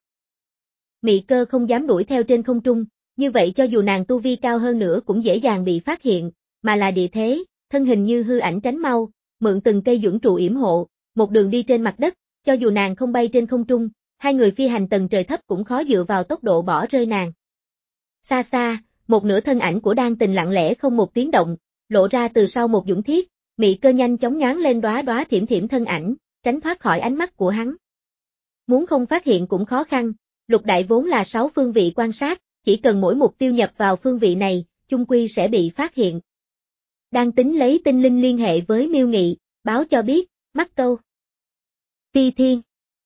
Mị Cơ không dám đuổi theo trên không trung, như vậy cho dù nàng tu vi cao hơn nữa cũng dễ dàng bị phát hiện, mà là địa thế, thân hình như hư ảnh tránh mau, mượn từng cây dũng trụ yểm hộ, một đường đi trên mặt đất, cho dù nàng không bay trên không trung, hai người phi hành tầng trời thấp cũng khó dựa vào tốc độ bỏ rơi nàng. Xa xa, một nửa thân ảnh của Đan Tình lặng lẽ không một tiếng động, lộ ra từ sau một dũng thiết, Mị Cơ nhanh chóng nhoáng lên đóa đóa thiểm thiểm thân ảnh, tránh thoát khỏi ánh mắt của hắn. Muốn không phát hiện cũng khó khăn, lục đại vốn là sáu phương vị quan sát, chỉ cần mỗi mục tiêu nhập vào phương vị này, chung quy sẽ bị phát hiện. Đang tính lấy tinh linh liên hệ với Miêu Nghị, báo cho biết, mắc câu. Phi Thiên.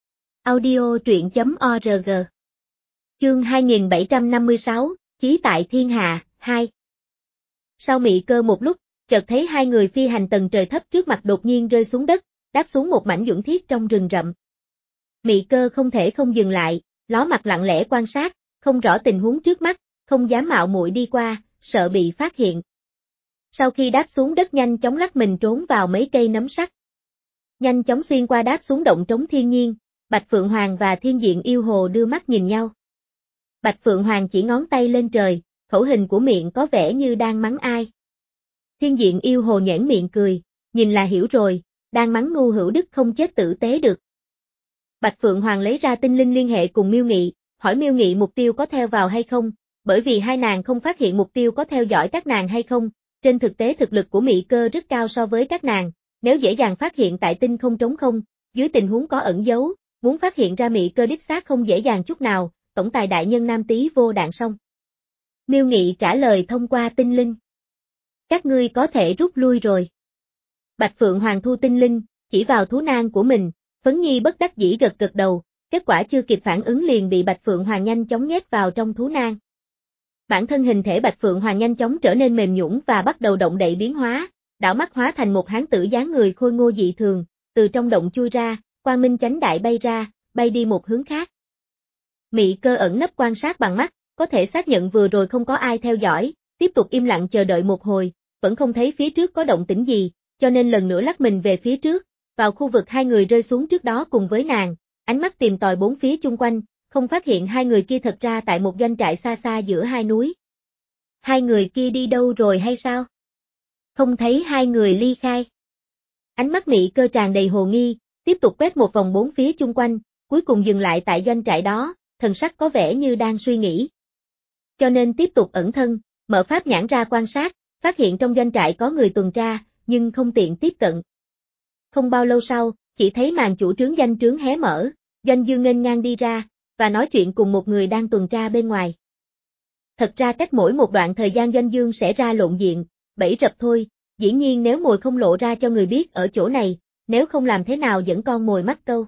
Audio truyện chấm org. Chương hai nghìn bảy trăm năm mươi sáu, Chí tại thiên hạ, hai. Sau Mị Cơ một lúc, chợt thấy hai người phi hành tầng trời thấp trước mặt đột nhiên rơi xuống đất, đáp xuống một mảnh dũng thiết trong rừng rậm. Mị Cơ không thể không dừng lại, ló mặt lặng lẽ quan sát, không rõ tình huống trước mắt, không dám mạo muội đi qua, sợ bị phát hiện. Sau khi đáp xuống đất nhanh chóng lắc mình trốn vào mấy cây nấm sắt. Nhanh chóng xuyên qua đáp xuống động trống thiên nhiên, Bạch Phượng Hoàng và Thiên Diện Yêu Hồ đưa mắt nhìn nhau. Bạch Phượng Hoàng chỉ ngón tay lên trời, khẩu hình của miệng có vẻ như đang mắng ai. Thiên Diện Yêu Hồ nhoẻn miệng cười, nhìn là hiểu rồi, đang mắng ngu hữu đức không chết tử tế được. Bạch Phượng Hoàng lấy ra tinh linh liên hệ cùng Miêu Nghị, hỏi Miêu Nghị mục tiêu có theo vào hay không, bởi vì hai nàng không phát hiện mục tiêu có theo dõi các nàng hay không, trên thực tế thực lực của Mị Cơ rất cao so với các nàng, nếu dễ dàng phát hiện tại tinh không trống không, dưới tình huống có ẩn dấu, muốn phát hiện ra Mị Cơ đích xác không dễ dàng chút nào, tổng tài đại nhân nam tí vô đạn xong. Miêu Nghị trả lời thông qua tinh linh. Các ngươi có thể rút lui rồi. Bạch Phượng Hoàng thu tinh linh, chỉ vào thú nang của mình, Phấn Nhi bất đắc dĩ gật gật đầu, kết quả chưa kịp phản ứng liền bị Bạch Phượng Hoàng nhanh chóng nhét vào trong thú nang. Bản thân hình thể Bạch Phượng Hoàng nhanh chóng trở nên mềm nhũn và bắt đầu động đậy biến hóa, đảo mắt hóa thành một hán tử dáng người khôi ngô dị thường, từ trong động chui ra, quang minh chánh đại bay ra, bay đi một hướng khác. Mị Cơ ẩn nấp quan sát bằng mắt, có thể xác nhận vừa rồi không có ai theo dõi, tiếp tục im lặng chờ đợi một hồi, vẫn không thấy phía trước có động tĩnh gì, cho nên lần nữa lắc mình về phía trước, vào khu vực hai người rơi xuống trước đó cùng với nàng, ánh mắt tìm tòi bốn phía chung quanh, không phát hiện hai người kia thật ra tại một doanh trại xa xa giữa hai núi. Hai người kia đi đâu rồi hay sao? Không thấy hai người ly khai. Ánh mắt Mị Cơ tràn đầy hồ nghi, tiếp tục quét một vòng bốn phía chung quanh, cuối cùng dừng lại tại doanh trại đó, thần sắc có vẻ như đang suy nghĩ. Cho nên tiếp tục ẩn thân, mở pháp nhãn ra quan sát, phát hiện trong doanh trại có người tuần tra, nhưng không tiện tiếp cận. Không bao lâu sau, chỉ thấy màn chủ trướng doanh trướng hé mở, Doanh Dương nghênh ngang đi ra, và nói chuyện cùng một người đang tuần tra bên ngoài. Thật ra cách mỗi một đoạn thời gian Doanh Dương sẽ ra lộn diện, bẫy rập thôi, dĩ nhiên nếu mồi không lộ ra cho người biết ở chỗ này, nếu không làm thế nào dẫn con mồi mắc câu.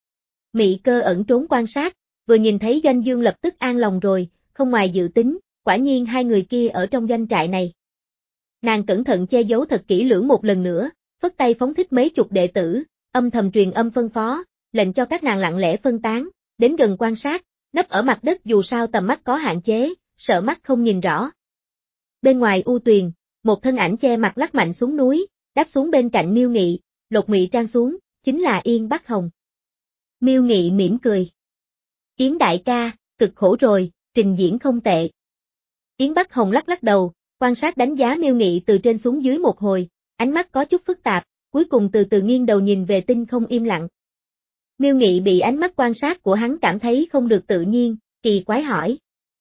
Mị Cơ ẩn trốn quan sát, vừa nhìn thấy Doanh Dương lập tức an lòng rồi, không ngoài dự tính, quả nhiên hai người kia ở trong doanh trại này. Nàng cẩn thận che giấu thật kỹ lưỡng một lần nữa, phất tay phóng thích mấy chục đệ tử, âm thầm truyền âm phân phó, lệnh cho các nàng lặng lẽ phân tán, đến gần quan sát, nấp ở mặt đất dù sao tầm mắt có hạn chế, sợ mắt không nhìn rõ. Bên ngoài U Tuyền, một thân ảnh che mặt lắc mạnh xuống núi, đáp xuống bên cạnh Miêu Nghị, lột ngụy trang xuống, chính là Yên Bắc Hồng. Miêu Nghị mỉm cười. Yến đại ca, cực khổ rồi, trình diễn không tệ. Yến Bắc Hồng lắc lắc đầu, quan sát đánh giá Miêu Nghị từ trên xuống dưới một hồi, ánh mắt có chút phức tạp, cuối cùng từ từ nghiêng đầu nhìn về tinh không im lặng. Miêu Nghị bị ánh mắt quan sát của hắn cảm thấy không được tự nhiên, kỳ quái hỏi.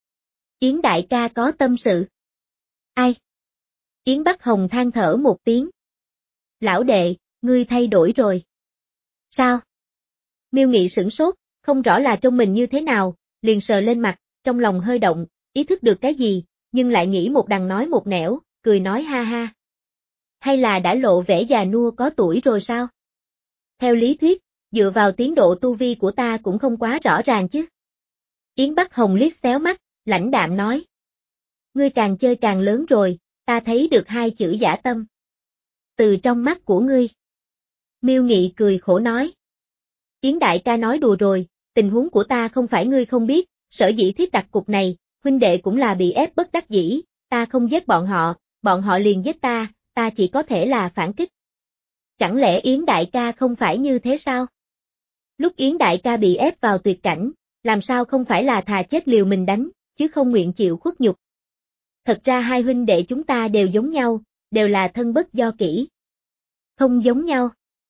Yến đại ca có tâm sự. Ai? Yến Bắc Hồng than thở một tiếng. Lão đệ, ngươi thay đổi rồi. Sao? Miêu Nghị sửng sốt, không rõ là trông mình như thế nào, liền sờ lên mặt, trong lòng hơi động, ý thức được cái gì, nhưng lại nghĩ một đằng nói một nẻo, cười nói ha ha. Hay là đã lộ vẻ già nua có tuổi rồi sao? Theo lý thuyết, dựa vào tiến độ tu vi của ta cũng không quá rõ ràng chứ. Yến Bắc Hồng liếc xéo mắt, lãnh đạm nói. Ngươi càng chơi càng lớn rồi, ta thấy được hai chữ dã tâm. Từ trong mắt của ngươi. Miêu Nghị cười khổ nói. Yến đại ca nói đùa rồi, tình huống của ta không phải ngươi không biết, sở dĩ thiết đặt cục này, huynh đệ cũng là bị ép bất đắc dĩ, ta không giết bọn họ, bọn họ liền giết ta, ta chỉ có thể là phản kích. Chẳng lẽ Yến đại ca không phải như thế sao? Lúc Yến đại ca bị ép vào tuyệt cảnh, làm sao không phải là thà chết liều mình đánh, chứ không nguyện chịu khuất nhục. Thật ra hai huynh đệ chúng ta đều giống nhau, đều là thân bất do kỷ. Không giống nhau.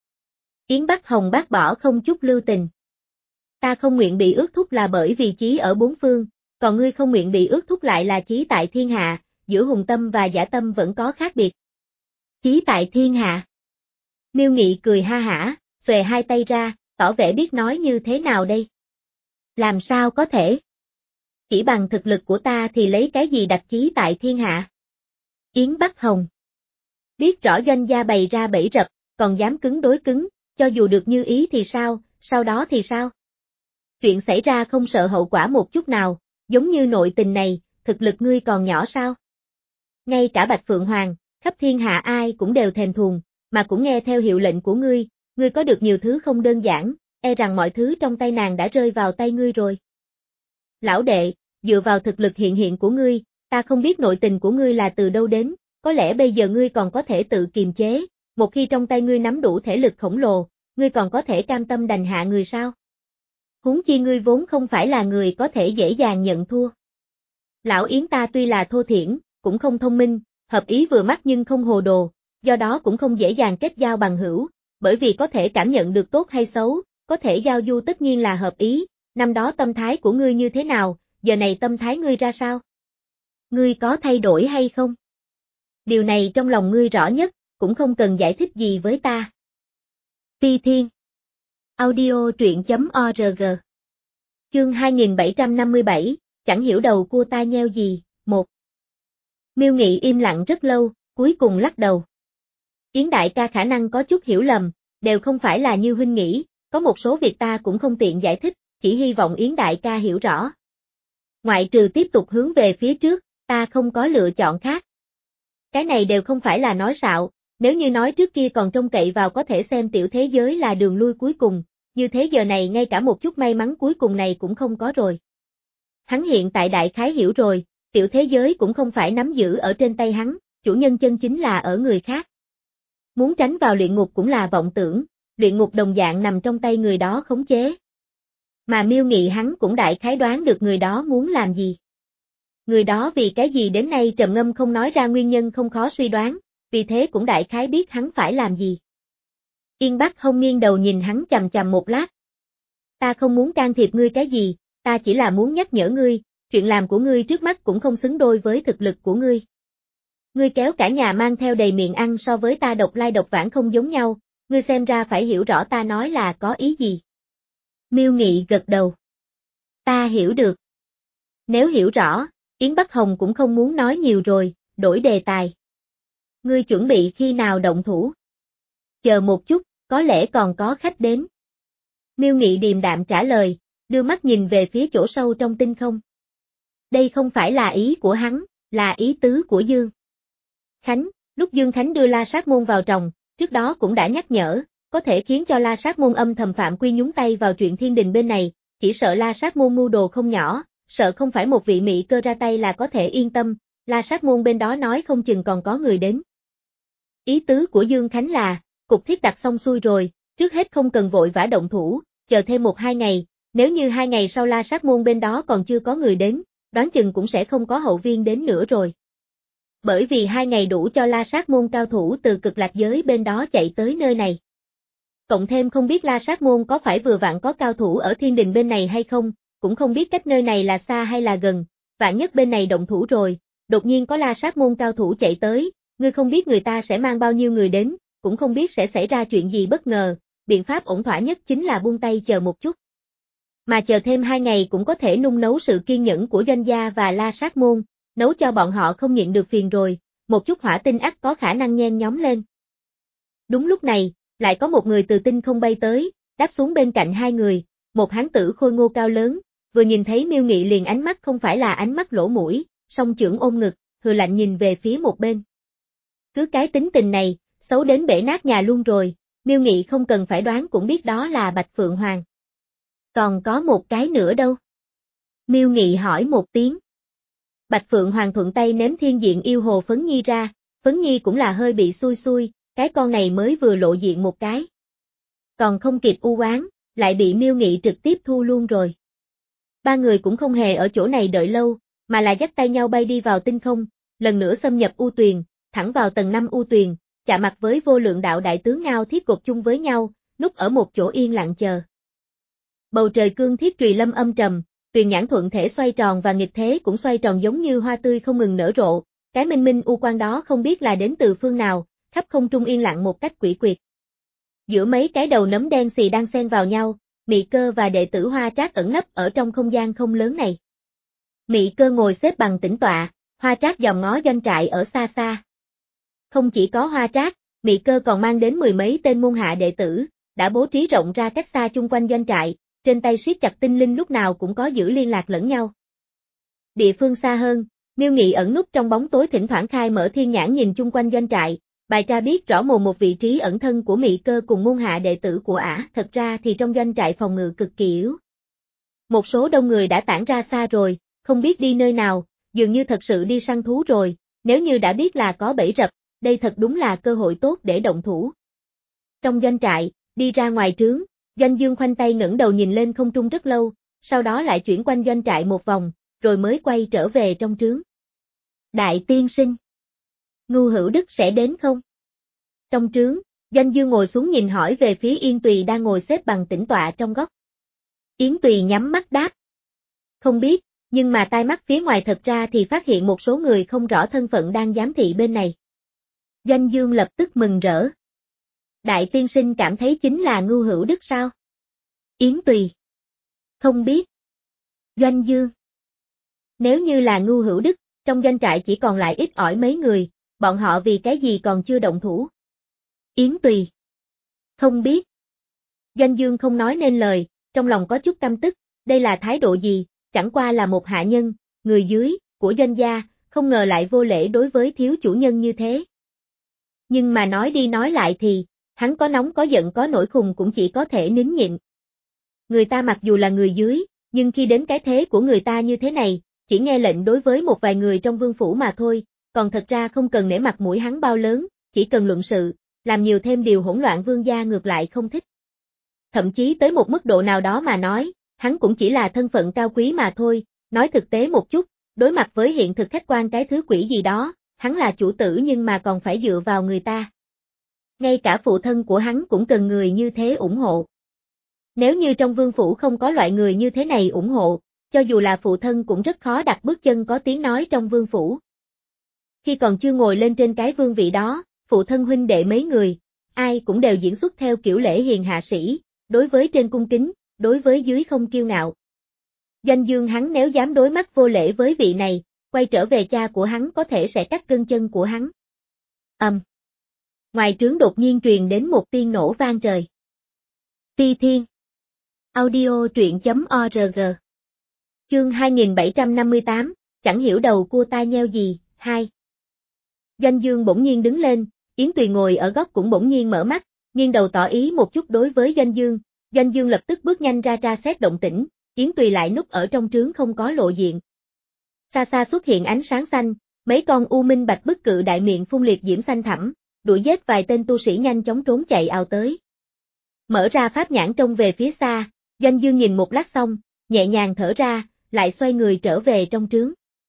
Yến Bắc Hồng bác bỏ không chút lưu tình. Ta không nguyện bị ước thúc là bởi vì chí ở bốn phương, còn ngươi không nguyện bị ước thúc lại là chí tại thiên hạ, giữa hùng tâm và dã tâm vẫn có khác biệt. Chí tại thiên hạ. Miêu Nghị cười ha hả, xòe hai tay ra, tỏ vẻ biết nói như thế nào đây. Làm sao có thể? Chỉ bằng thực lực của ta thì lấy cái gì đặt chí tại thiên hạ? Yến Bắc Hồng. Biết rõ doanh gia bày ra bẫy rập, còn dám cứng đối cứng, cho dù được như ý thì sao, sau đó thì sao? Chuyện xảy ra không sợ hậu quả một chút nào, giống như nội tình này, thực lực ngươi còn nhỏ sao? Ngay cả Bạch Phượng Hoàng, khắp thiên hạ ai cũng đều thèm thuồng, mà cũng nghe theo hiệu lệnh của ngươi, ngươi có được nhiều thứ không đơn giản, e rằng mọi thứ trong tay nàng đã rơi vào tay ngươi rồi. Lão đệ, dựa vào thực lực hiện hiện của ngươi, ta không biết nội tình của ngươi là từ đâu đến, có lẽ bây giờ ngươi còn có thể tự kiềm chế, một khi trong tay ngươi nắm đủ thể lực khổng lồ, ngươi còn có thể cam tâm đành hạ người sao? Huống chi ngươi vốn không phải là người có thể dễ dàng nhận thua. Lão Yến ta tuy là thô thiển, cũng không thông minh, hợp ý vừa mắt nhưng không hồ đồ, do đó cũng không dễ dàng kết giao bằng hữu, bởi vì có thể cảm nhận được tốt hay xấu, có thể giao du tất nhiên là hợp ý, năm đó tâm thái của ngươi như thế nào, giờ này tâm thái ngươi ra sao? Ngươi có thay đổi hay không? Điều này trong lòng ngươi rõ nhất, cũng không cần giải thích gì với ta. Phi Thiên Audio truyện chấm org Chương hai nghìn bảy trăm năm mươi bảy, chẳng hiểu đầu cua tai nheo gì, một. Miêu Nghị im lặng rất lâu, cuối cùng lắc đầu. Yến đại ca khả năng có chút hiểu lầm, đều không phải là như huynh nghĩ, có một số việc ta cũng không tiện giải thích, chỉ hy vọng Yến đại ca hiểu rõ. Ngoại trừ tiếp tục hướng về phía trước, ta không có lựa chọn khác. Cái này đều không phải là nói xạo, nếu như nói trước kia còn trông cậy vào có thể xem tiểu thế giới là đường lui cuối cùng, như thế giờ này ngay cả một chút may mắn cuối cùng này cũng không có rồi. Hắn hiện tại đại khái hiểu rồi, tiểu thế giới cũng không phải nắm giữ ở trên tay hắn, chủ nhân chân chính là ở người khác. Muốn tránh vào luyện ngục cũng là vọng tưởng, luyện ngục đồng dạng nằm trong tay người đó khống chế. Mà Miêu Nghị hắn cũng đại khái đoán được người đó muốn làm gì. Người đó vì cái gì đến nay trầm ngâm không nói ra nguyên nhân không khó suy đoán, vì thế cũng đại khái biết hắn phải làm gì. Yên Bắc Hồng nghiêng đầu nhìn hắn chằm chằm một lát. Ta không muốn can thiệp ngươi cái gì, ta chỉ là muốn nhắc nhở ngươi, chuyện làm của ngươi trước mắt cũng không xứng đôi với thực lực của ngươi. Ngươi kéo cả nhà mang theo đầy miệng ăn so với ta độc lai độc vãng không giống nhau, ngươi xem ra phải hiểu rõ ta nói là có ý gì. Miêu Nghị gật đầu. Ta hiểu được. Nếu hiểu rõ, Yến Bắc Hồng cũng không muốn nói nhiều rồi, đổi đề tài. Ngươi chuẩn bị khi nào động thủ? Chờ một chút, có lẽ còn có khách đến. Miêu Nghị điềm đạm trả lời, đưa mắt nhìn về phía chỗ sâu trong tinh không. Đây không phải là ý của hắn, là ý tứ của Dương Khánh, lúc Dương Khánh đưa La Sát Môn vào tròng, trước đó cũng đã nhắc nhở, có thể khiến cho La Sát Môn âm thầm phạm quy nhúng tay vào chuyện thiên đình bên này, chỉ sợ La Sát Môn mưu đồ không nhỏ, sợ không phải một vị mị cơ ra tay là có thể yên tâm, La Sát Môn bên đó nói không chừng còn có người đến. Ý tứ của Dương Khánh là, cục thiết đặt xong xuôi rồi, trước hết không cần vội vã động thủ, chờ thêm một hai ngày, nếu như hai ngày sau La Sát Môn bên đó còn chưa có người đến, đoán chừng cũng sẽ không có hậu viên đến nữa rồi. Bởi vì hai ngày đủ cho La Sát Môn cao thủ từ cực lạc giới bên đó chạy tới nơi này. Cộng thêm không biết La Sát Môn có phải vừa vặn có cao thủ ở thiên đình bên này hay không, cũng không biết cách nơi này là xa hay là gần, vạn nhất bên này động thủ rồi, đột nhiên có La Sát Môn cao thủ chạy tới, ngươi không biết người ta sẽ mang bao nhiêu người đến, cũng không biết sẽ xảy ra chuyện gì bất ngờ, biện pháp ổn thỏa nhất chính là buông tay chờ một chút. Mà chờ thêm hai ngày cũng có thể nung nấu sự kiên nhẫn của doanh gia và La Sát Môn, nấu cho bọn họ không nhịn được phiền rồi, một chút hỏa tinh ắt có khả năng nhen nhóm lên. Đúng lúc này, lại có một người từ tinh không bay tới, đáp xuống bên cạnh hai người, một hán tử khôi ngô cao lớn, vừa nhìn thấy Miêu Nghị liền ánh mắt không phải là ánh mắt lỗ mũi, song chưởng ôm ngực, hừ lạnh nhìn về phía một bên. Cứ cái tính tình này, xấu đến bể nát nhà luôn rồi, Miêu Nghị không cần phải đoán cũng biết đó là Bạch Phượng Hoàng. Còn có một cái nữa đâu? Miêu Nghị hỏi một tiếng. Bạch Phượng Hoàng thuận tay ném thiên diện yêu hồ Phấn Nhi ra, Phấn Nhi cũng là hơi bị xui xui, cái con này mới vừa lộ diện một cái. Còn không kịp u oán, lại bị Miêu Nghị trực tiếp thu luôn rồi. Ba người cũng không hề ở chỗ này đợi lâu, mà là dắt tay nhau bay đi vào tinh không, lần nữa xâm nhập U Tuyền, thẳng vào tầng năm U Tuyền, chạm mặt với vô lượng đạo đại tướng Ngao Thiết cột chung với nhau, núp ở một chỗ yên lặng chờ. Bầu trời cương thiết trùy lâm âm trầm, Tuyền nhãn thuận thể xoay tròn và nghịch thế cũng xoay tròn giống như hoa tươi không ngừng nở rộ, cái minh minh u quang đó không biết là đến từ phương nào, khắp không trung yên lặng một cách quỷ quyệt. Giữa mấy cái đầu nấm đen xì đang xen vào nhau, Mị Cơ và đệ tử Hoa Trác ẩn nấp ở trong không gian không lớn này. Mị Cơ ngồi xếp bằng tĩnh tọa, Hoa Trác dòm ngó doanh trại ở xa xa. Không chỉ có Hoa Trác, Mị Cơ còn mang đến mười mấy tên môn hạ đệ tử, đã bố trí rộng ra cách xa chung quanh doanh trại, trên tay siết chặt tinh linh lúc nào cũng có giữ liên lạc lẫn nhau. Địa phương xa hơn, Miêu Nghị ẩn núp trong bóng tối thỉnh thoảng khai mở thiên nhãn nhìn chung quanh doanh trại, bài tra biết rõ mồn một vị trí ẩn thân của Mị Cơ cùng môn hạ đệ tử của ả, thật ra thì trong doanh trại phòng ngự cực kỳ yếu. Một số đông người đã tản ra xa rồi, không biết đi nơi nào, dường như thật sự đi săn thú rồi, nếu như đã biết là có bẫy rập, đây thật đúng là cơ hội tốt để động thủ. Trong doanh trại, đi ra ngoài trướng, Doanh Dương khoanh tay ngẩng đầu nhìn lên không trung rất lâu, sau đó lại chuyển quanh doanh trại một vòng, rồi mới quay trở về trong trướng. Đại tiên sinh, Ngưu Hữu Đức sẽ đến không? Trong trướng, Doanh Dương ngồi xuống nhìn hỏi về phía Yên Tùy đang ngồi xếp bằng tĩnh tọa trong góc. Yến Tùy nhắm mắt đáp. Không biết, nhưng mà tai mắt phía ngoài thật ra thì phát hiện một số người không rõ thân phận đang giám thị bên này. Doanh Dương lập tức mừng rỡ. Đại tiên sinh cảm thấy chính là Ngưu Hữu Đức sao? Yến Tùy. Không biết. Doanh Dương. Nếu như là Ngưu Hữu Đức, trong doanh trại chỉ còn lại ít ỏi mấy người, bọn họ vì cái gì còn chưa động thủ? Yến Tùy. Không biết. Doanh Dương không nói nên lời, trong lòng có chút căm tức, đây là thái độ gì, chẳng qua là một hạ nhân, người dưới, của doanh gia, không ngờ lại vô lễ đối với thiếu chủ nhân như thế. Nhưng mà nói đi nói lại thì, hắn có nóng có giận có nổi khùng cũng chỉ có thể nín nhịn. Người ta mặc dù là người dưới, nhưng khi đến cái thế của người ta như thế này, chỉ nghe lệnh đối với một vài người trong vương phủ mà thôi, còn thật ra không cần nể mặt mũi hắn bao lớn, chỉ cần luận sự, làm nhiều thêm điều hỗn loạn vương gia ngược lại không thích. Thậm chí tới một mức độ nào đó mà nói, hắn cũng chỉ là thân phận cao quý mà thôi, nói thực tế một chút, đối mặt với hiện thực khách quan cái thứ quỷ gì đó, hắn là chủ tử nhưng mà còn phải dựa vào người ta. Ngay cả phụ thân của hắn cũng cần người như thế ủng hộ. Nếu như trong vương phủ không có loại người như thế này ủng hộ, cho dù là phụ thân cũng rất khó đặt bước chân có tiếng nói trong vương phủ. Khi còn chưa ngồi lên trên cái vương vị đó, phụ thân huynh đệ mấy người, ai cũng đều diễn xuất theo kiểu lễ hiền hạ sĩ, đối với trên cung kính, đối với dưới không kiêu ngạo. Doanh Dương hắn nếu dám đối mắt vô lễ với vị này, quay trở về cha của hắn có thể sẽ cắt gân chân của hắn. Ầm. Um. Ngoài trướng đột nhiên truyền đến một tiếng nổ vang trời. Ti Thiên. Audio truyện chấm org. Chương hai nghìn bảy trăm năm mươi tám, chẳng hiểu đầu cua tai nheo gì, hai. Doanh Dương bỗng nhiên đứng lên, Yến Tùy ngồi ở góc cũng bỗng nhiên mở mắt, nghiêng đầu tỏ ý một chút đối với Doanh Dương, Doanh Dương lập tức bước nhanh ra tra xét động tĩnh, Yến Tùy lại núp ở trong trướng không có lộ diện. Xa xa xuất hiện ánh sáng xanh, mấy con u minh bạch bức cự đại miệng phun liệt diễm xanh thẳm, đuổi giết vài tên tu sĩ nhanh chóng trốn chạy ào tới. Mở ra pháp nhãn trông về phía xa, Doanh Dương nhìn một lát xong, nhẹ nhàng thở ra, lại xoay người trở về trong trướng.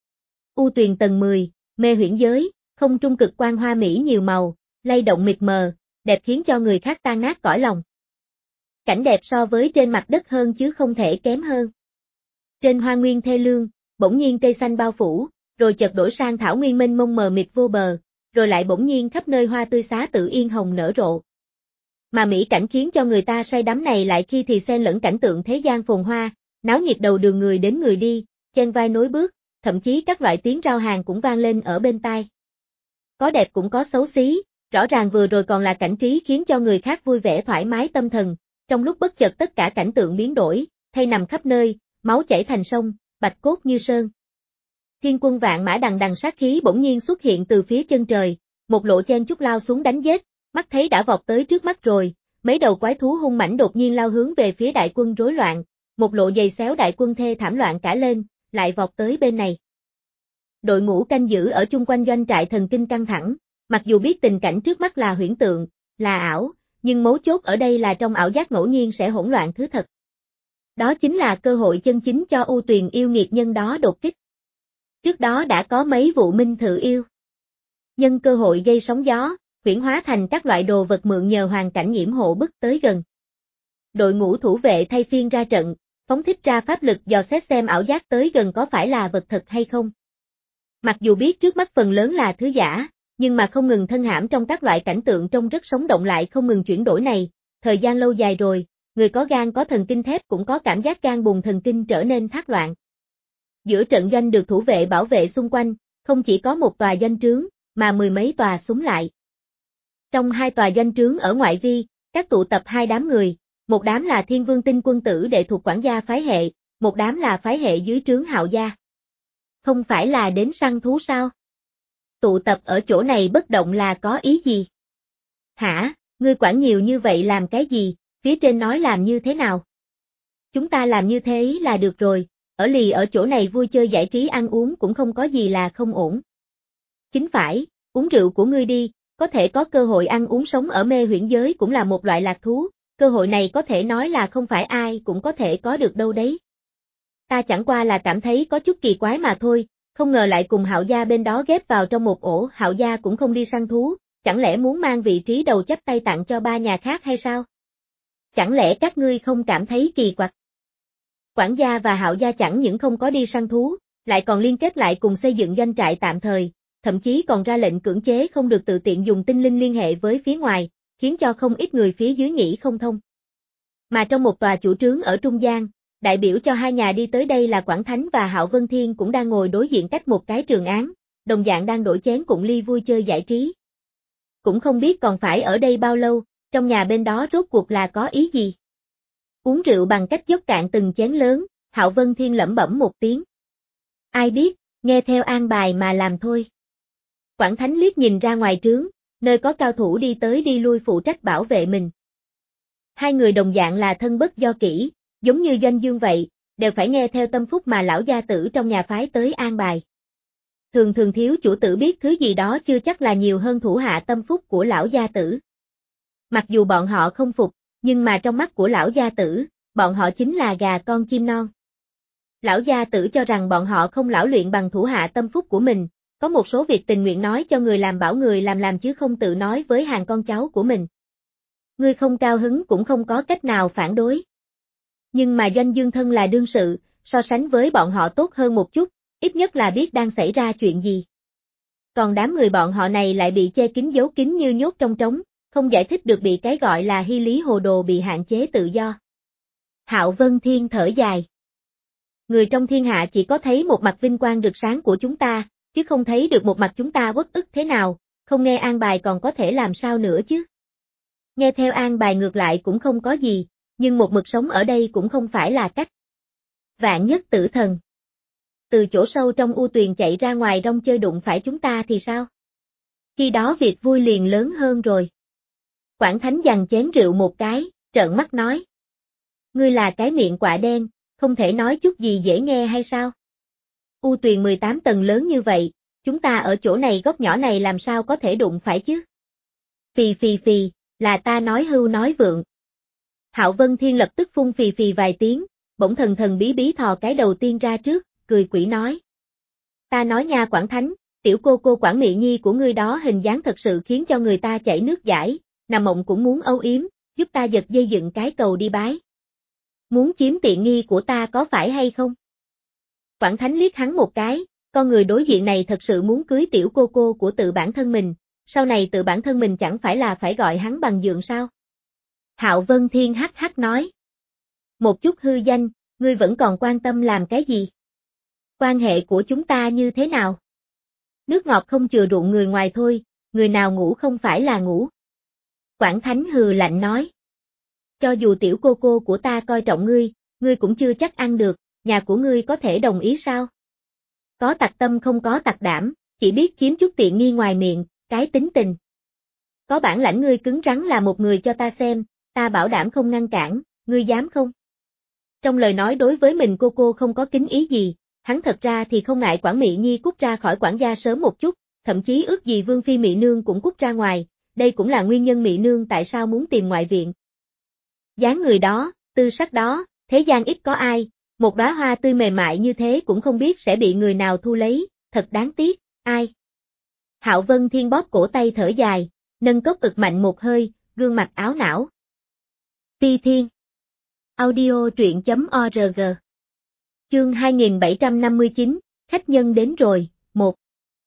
U Tuyền tầng mười, mê huyễn giới, không trung cực quang hoa mỹ nhiều màu, lay động mịt mờ, đẹp khiến cho người khác tan nát cõi lòng. Cảnh đẹp so với trên mặt đất hơn chứ không thể kém hơn. Trên hoa nguyên thê lương, bỗng nhiên cây xanh bao phủ, rồi chợt đổi sang thảo nguyên mênh mông mờ mịt vô bờ, rồi lại bỗng nhiên khắp nơi hoa tươi xá tự yên hồng nở rộ. Mà mỹ cảnh khiến cho người ta say đắm này lại khi thì xen lẫn cảnh tượng thế gian phồn hoa, náo nhiệt đầu đường người đến người đi, chen vai nối bước, thậm chí các loại tiếng rao hàng cũng vang lên ở bên tai. Có đẹp cũng có xấu xí, rõ ràng vừa rồi còn là cảnh trí khiến cho người khác vui vẻ thoải mái tâm thần, trong lúc bất chợt tất cả cảnh tượng biến đổi, thay nằm khắp nơi, máu chảy thành sông, bạch cốt như sơn. Thiên quân vạn mã đằng đằng sát khí bỗng nhiên xuất hiện từ phía chân trời, một lộ chen chúc lao xuống đánh giết, mắt thấy đã vọt tới trước mắt rồi, mấy đầu quái thú hung mãnh đột nhiên lao hướng về phía đại quân rối loạn, một lộ giày xéo đại quân thê thảm loạn cả lên, lại vọt tới bên này. Đội ngũ canh giữ ở chung quanh doanh trại thần kinh căng thẳng, mặc dù biết tình cảnh trước mắt là huyễn tượng, là ảo, nhưng mấu chốt ở đây là trong ảo giác ngẫu nhiên sẽ hỗn loạn thứ thật. Đó chính là cơ hội chân chính cho ưu tuyền yêu nghiệt nhân đó đột kích. Trước đó đã có mấy vụ minh thự yêu. Nhân cơ hội gây sóng gió, huyễn hóa thành các loại đồ vật mượn nhờ hoàn cảnh nhiễm hộ bức tới gần. Đội ngũ thủ vệ thay phiên ra trận, phóng thích ra pháp lực dò xét xem ảo giác tới gần có phải là vật thật hay không. Mặc dù biết trước mắt phần lớn là thứ giả, nhưng mà không ngừng thân hãm trong các loại cảnh tượng trông rất sống động lại không ngừng chuyển đổi này, thời gian lâu dài rồi, người có gan có thần kinh thép cũng có cảm giác gan bùng thần kinh trở nên thác loạn. Giữa trận doanh được thủ vệ bảo vệ xung quanh, không chỉ có một tòa doanh trướng, mà mười mấy tòa súng lại. Trong hai tòa doanh trướng ở ngoại vi, các tụ tập hai đám người, một đám là Thiên Vương Tinh quân tử đệ thuộc quản gia phái hệ, một đám là phái hệ dưới trướng Hạo gia. Không phải là đến săn thú sao? Tụ tập ở chỗ này bất động là có ý gì? Hả, ngươi quản nhiều như vậy làm cái gì, phía trên nói làm như thế nào? Chúng ta làm như thế là được rồi, ở lì ở chỗ này vui chơi giải trí ăn uống cũng không có gì là không ổn. Chính phải, uống rượu của ngươi đi, có thể có cơ hội ăn uống sống ở mê huyễn giới cũng là một loại lạc thú, cơ hội này có thể nói là không phải ai cũng có thể có được đâu đấy. Ta chẳng qua là cảm thấy có chút kỳ quái mà thôi, không ngờ lại cùng Hạo gia bên đó ghép vào trong một ổ, Hạo gia cũng không đi săn thú, chẳng lẽ muốn mang vị trí đầu chắp tay tặng cho ba nhà khác hay sao? Chẳng lẽ các ngươi không cảm thấy kỳ quặc? Quản gia và Hạo gia chẳng những không có đi săn thú, lại còn liên kết lại cùng xây dựng doanh trại tạm thời, thậm chí còn ra lệnh cưỡng chế không được tự tiện dùng tinh linh liên hệ với phía ngoài, khiến cho không ít người phía dưới nghĩ không thông. Mà trong một tòa chủ trướng ở trung gian, đại biểu cho hai nhà đi tới đây là Quảng Thánh và Hạo Vân Thiên cũng đang ngồi đối diện cách một cái trường án, đồng dạng đang đổi chén cụng ly vui chơi giải trí. Cũng không biết còn phải ở đây bao lâu, trong nhà bên đó rốt cuộc là có ý gì. Uống rượu bằng cách dốc cạn từng chén lớn, Hạo Vân Thiên lẩm bẩm một tiếng. Ai biết, nghe theo an bài mà làm thôi. Quảng Thánh liếc nhìn ra ngoài trướng, nơi có cao thủ đi tới đi lui phụ trách bảo vệ mình. Hai người đồng dạng là thân bất do kỹ, giống như Doanh Dương vậy, đều phải nghe theo tâm phúc mà lão gia tử trong nhà phái tới an bài. Thường thường thiếu chủ tử biết thứ gì đó chưa chắc là nhiều hơn thủ hạ tâm phúc của lão gia tử. Mặc dù bọn họ không phục, nhưng mà trong mắt của lão gia tử, bọn họ chính là gà con chim non. Lão gia tử cho rằng bọn họ không lão luyện bằng thủ hạ tâm phúc của mình, có một số việc tình nguyện nói cho người làm bảo người làm làm chứ không tự nói với hàng con cháu của mình. Ngươi không cao hứng cũng không có cách nào phản đối. Nhưng mà Doanh Dương thân là đương sự, so sánh với bọn họ tốt hơn một chút, ít nhất là biết đang xảy ra chuyện gì. Còn đám người bọn họ này lại bị che kín giấu kín như nhốt trong trống, không giải thích được bị cái gọi là hy lý hồ đồ bị hạn chế tự do. Hạo Vân Thiên thở dài. Người trong thiên hạ chỉ có thấy một mặt vinh quang rực sáng của chúng ta, chứ không thấy được một mặt chúng ta uất ức thế nào, không nghe an bài còn có thể làm sao nữa chứ. Nghe theo an bài ngược lại cũng không có gì, nhưng một mực sống ở đây cũng không phải là cách. Vạn nhất tử thần. Từ chỗ sâu trong u tuyền chạy ra ngoài rong chơi đụng phải chúng ta thì sao? Khi đó việc vui liền lớn hơn rồi. Quảng Thánh giằng chén rượu một cái, trợn mắt nói. Ngươi là cái miệng quạ đen, không thể nói chút gì dễ nghe hay sao? U tuyền mười tám tầng lớn như vậy, chúng ta ở chỗ này góc nhỏ này làm sao có thể đụng phải chứ? Phì phì phì, là ta nói hưu nói vượng. Hạo Vân Thiên lập tức phun phì phì vài tiếng, bỗng thần thần bí bí thò cái đầu tiên ra trước, cười quỷ nói. Ta nói nha Quảng Thánh, tiểu cô cô Quảng Mị Nhi của ngươi đó hình dáng thật sự khiến cho người ta chảy nước dãi, nằm mộng cũng muốn âu yếm, giúp ta giật dây dựng cái cầu đi bái. Muốn chiếm tiện nghi của ta có phải hay không? Quảng Thánh liếc hắn một cái, con người đối diện này thật sự muốn cưới tiểu cô cô của tự bản thân mình, sau này tự bản thân mình chẳng phải là phải gọi hắn bằng dượng sao? Hạo Vân Thiên hắc hắc nói. Một chút hư danh, ngươi vẫn còn quan tâm làm cái gì? Quan hệ của chúng ta như thế nào? Nước ngọt không chừa ruộng người ngoài thôi, người nào ngủ không phải là ngủ. Quảng Thánh hừ lạnh nói. Cho dù tiểu cô cô của ta coi trọng ngươi, ngươi cũng chưa chắc ăn được, nhà của ngươi có thể đồng ý sao? Có tặc tâm không có tặc đảm, chỉ biết chiếm chút tiện nghi ngoài miệng, cái tính tình. Có bản lãnh ngươi cứng rắn là một người cho ta xem, ta bảo đảm không ngăn cản, ngươi dám không? Trong lời nói đối với mình cô cô không có kính ý gì, hắn thật ra thì không ngại quản Mị Nhi cút ra khỏi quản gia sớm một chút, thậm chí ước gì Vương Phi Mị Nương cũng cút ra ngoài, đây cũng là nguyên nhân Mị Nương tại sao muốn tìm ngoại viện. Dáng người đó, tư sắc đó, thế gian ít có ai, một đóa hoa tươi mềm mại như thế cũng không biết sẽ bị người nào thu lấy, thật đáng tiếc, ai. Hạo Vân Thiên bóp cổ tay thở dài, nâng cốc ực mạnh một hơi, gương mặt áo não. Ti Thiên. Audio truyện chấm org. Chương hai nghìn bảy trăm năm mươi chín, khách nhân đến rồi, một.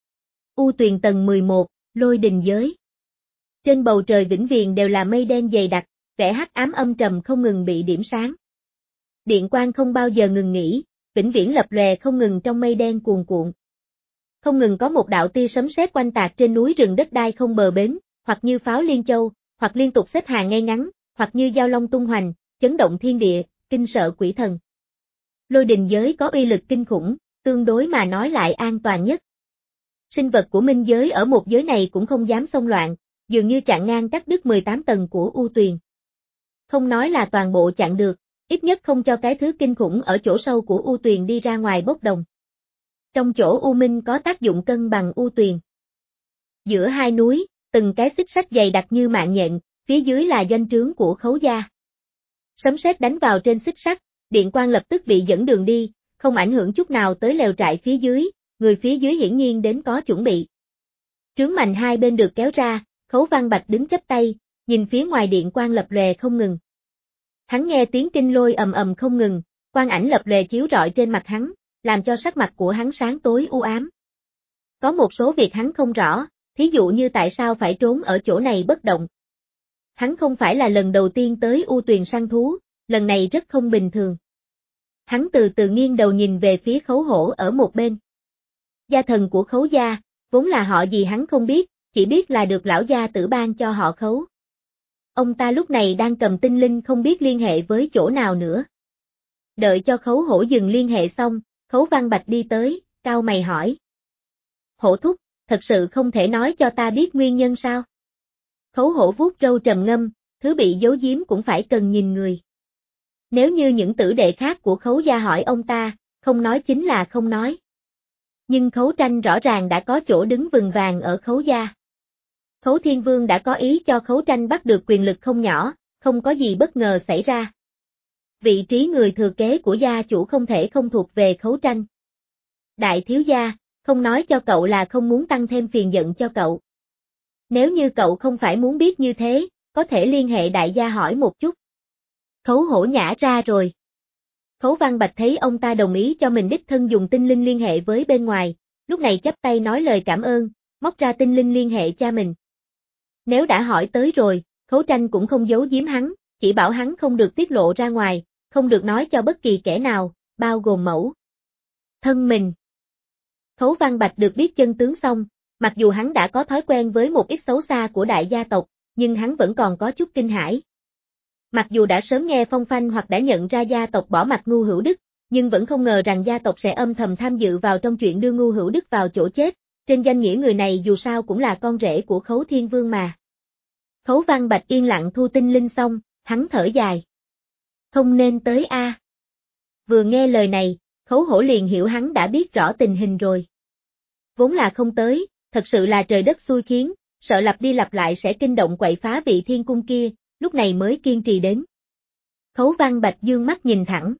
U Tuyền tầng mười một, Lôi Đình giới. Trên bầu trời vĩnh viễn đều là mây đen dày đặc, vẻ hắc ám âm trầm không ngừng bị điểm sáng. Điện quang không bao giờ ngừng nghỉ, vĩnh viễn lập lòe không ngừng trong mây đen cuồn cuộn. Không ngừng có một đạo tia sấm sét quanh tạc trên núi rừng đất đai không bờ bến, hoặc như pháo liên châu, hoặc liên tục xếp hàng ngay ngắn, hoặc như dao long tung hoành, chấn động thiên địa, kinh sợ quỷ thần. Lôi Đình giới có uy lực kinh khủng, tương đối mà nói lại an toàn nhất. Sinh vật của minh giới ở một giới này cũng không dám xông loạn, dường như chặn ngang cắt đứt mười tám tầng của U Tuyền. Không nói là toàn bộ chặn được, ít nhất không cho cái thứ kinh khủng ở chỗ sâu của U Tuyền đi ra ngoài bốc đồng. Trong chỗ U Minh có tác dụng cân bằng U Tuyền. Giữa hai núi, từng cái xích sắt dày đặc như mạng nhện, phía dưới là doanh trướng của Khấu gia. Sấm sét đánh vào trên xích sắt, điện quang lập tức bị dẫn đường đi, không ảnh hưởng chút nào tới lều trại phía dưới, người phía dưới hiển nhiên đến có chuẩn bị. Trướng mành hai bên được kéo ra, Khấu Văn Bạch đứng chắp tay, nhìn phía ngoài điện quang lập lòe không ngừng. Hắn nghe tiếng kinh lôi ầm ầm không ngừng, quang ảnh lập lòe chiếu rọi trên mặt hắn, làm cho sắc mặt của hắn sáng tối u ám. Có một số việc hắn không rõ, thí dụ như tại sao phải trốn ở chỗ này bất động. Hắn không phải là lần đầu tiên tới U Tuyền săn thú, lần này rất không bình thường. Hắn từ từ nghiêng đầu nhìn về phía Khấu Hổ ở một bên. Gia thần của Khấu gia, vốn là họ gì hắn không biết, chỉ biết là được lão gia tử ban cho họ Khấu. Ông ta lúc này đang cầm tinh linh không biết liên hệ với chỗ nào nữa. Đợi cho Khấu Hổ dừng liên hệ xong, Khấu Văn Bạch đi tới, cau mày hỏi. Hổ thúc, thật sự không thể nói cho ta biết nguyên nhân sao? Khấu Hổ vuốt râu trầm ngâm, thứ bị giấu giếm cũng phải cần nhìn người. Nếu như những tử đệ khác của Khấu gia hỏi ông ta, không nói chính là không nói. Nhưng Khấu Tranh rõ ràng đã có chỗ đứng vững vàng ở Khấu gia. Khấu Thiên Vương đã có ý cho Khấu Tranh bắt được quyền lực không nhỏ, không có gì bất ngờ xảy ra. Vị trí người thừa kế của gia chủ không thể không thuộc về Khấu Tranh. Đại thiếu gia, không nói cho cậu là không muốn tăng thêm phiền giận cho cậu. Nếu như cậu không phải muốn biết như thế, có thể liên hệ đại gia hỏi một chút. Khấu Hổ nhả ra rồi. Khấu Văn Bạch thấy ông ta đồng ý cho mình đích thân dùng tinh linh liên hệ với bên ngoài, lúc này chắp tay nói lời cảm ơn, móc ra tinh linh liên hệ cha mình. Nếu đã hỏi tới rồi, Khấu Tranh cũng không giấu giếm hắn, chỉ bảo hắn không được tiết lộ ra ngoài, không được nói cho bất kỳ kẻ nào, bao gồm mẫu thân mình. Khấu Văn Bạch được biết chân tướng xong, mặc dù hắn đã có thói quen với một ít xấu xa của đại gia tộc, nhưng hắn vẫn còn có chút kinh hãi. Mặc dù đã sớm nghe phong phanh hoặc đã nhận ra gia tộc bỏ mặt Ngu Hữu Đức, nhưng vẫn không ngờ rằng gia tộc sẽ âm thầm tham dự vào trong chuyện đưa Ngu Hữu Đức vào chỗ chết, trên danh nghĩa người này dù sao cũng là con rể của Khấu Thiên Vương mà. Khấu Văn Bạch yên lặng thu tinh linh xong, hắn thở dài. Không nên tới a. À. Vừa nghe lời này, Khấu Hổ liền hiểu hắn đã biết rõ tình hình rồi. Vốn là không tới, thật sự là trời đất xui khiến, sợ lặp đi lặp lại sẽ kinh động quậy phá vị thiên cung kia, lúc này mới kiên trì đến. Khấu Văn Bạch dương mắt nhìn thẳng.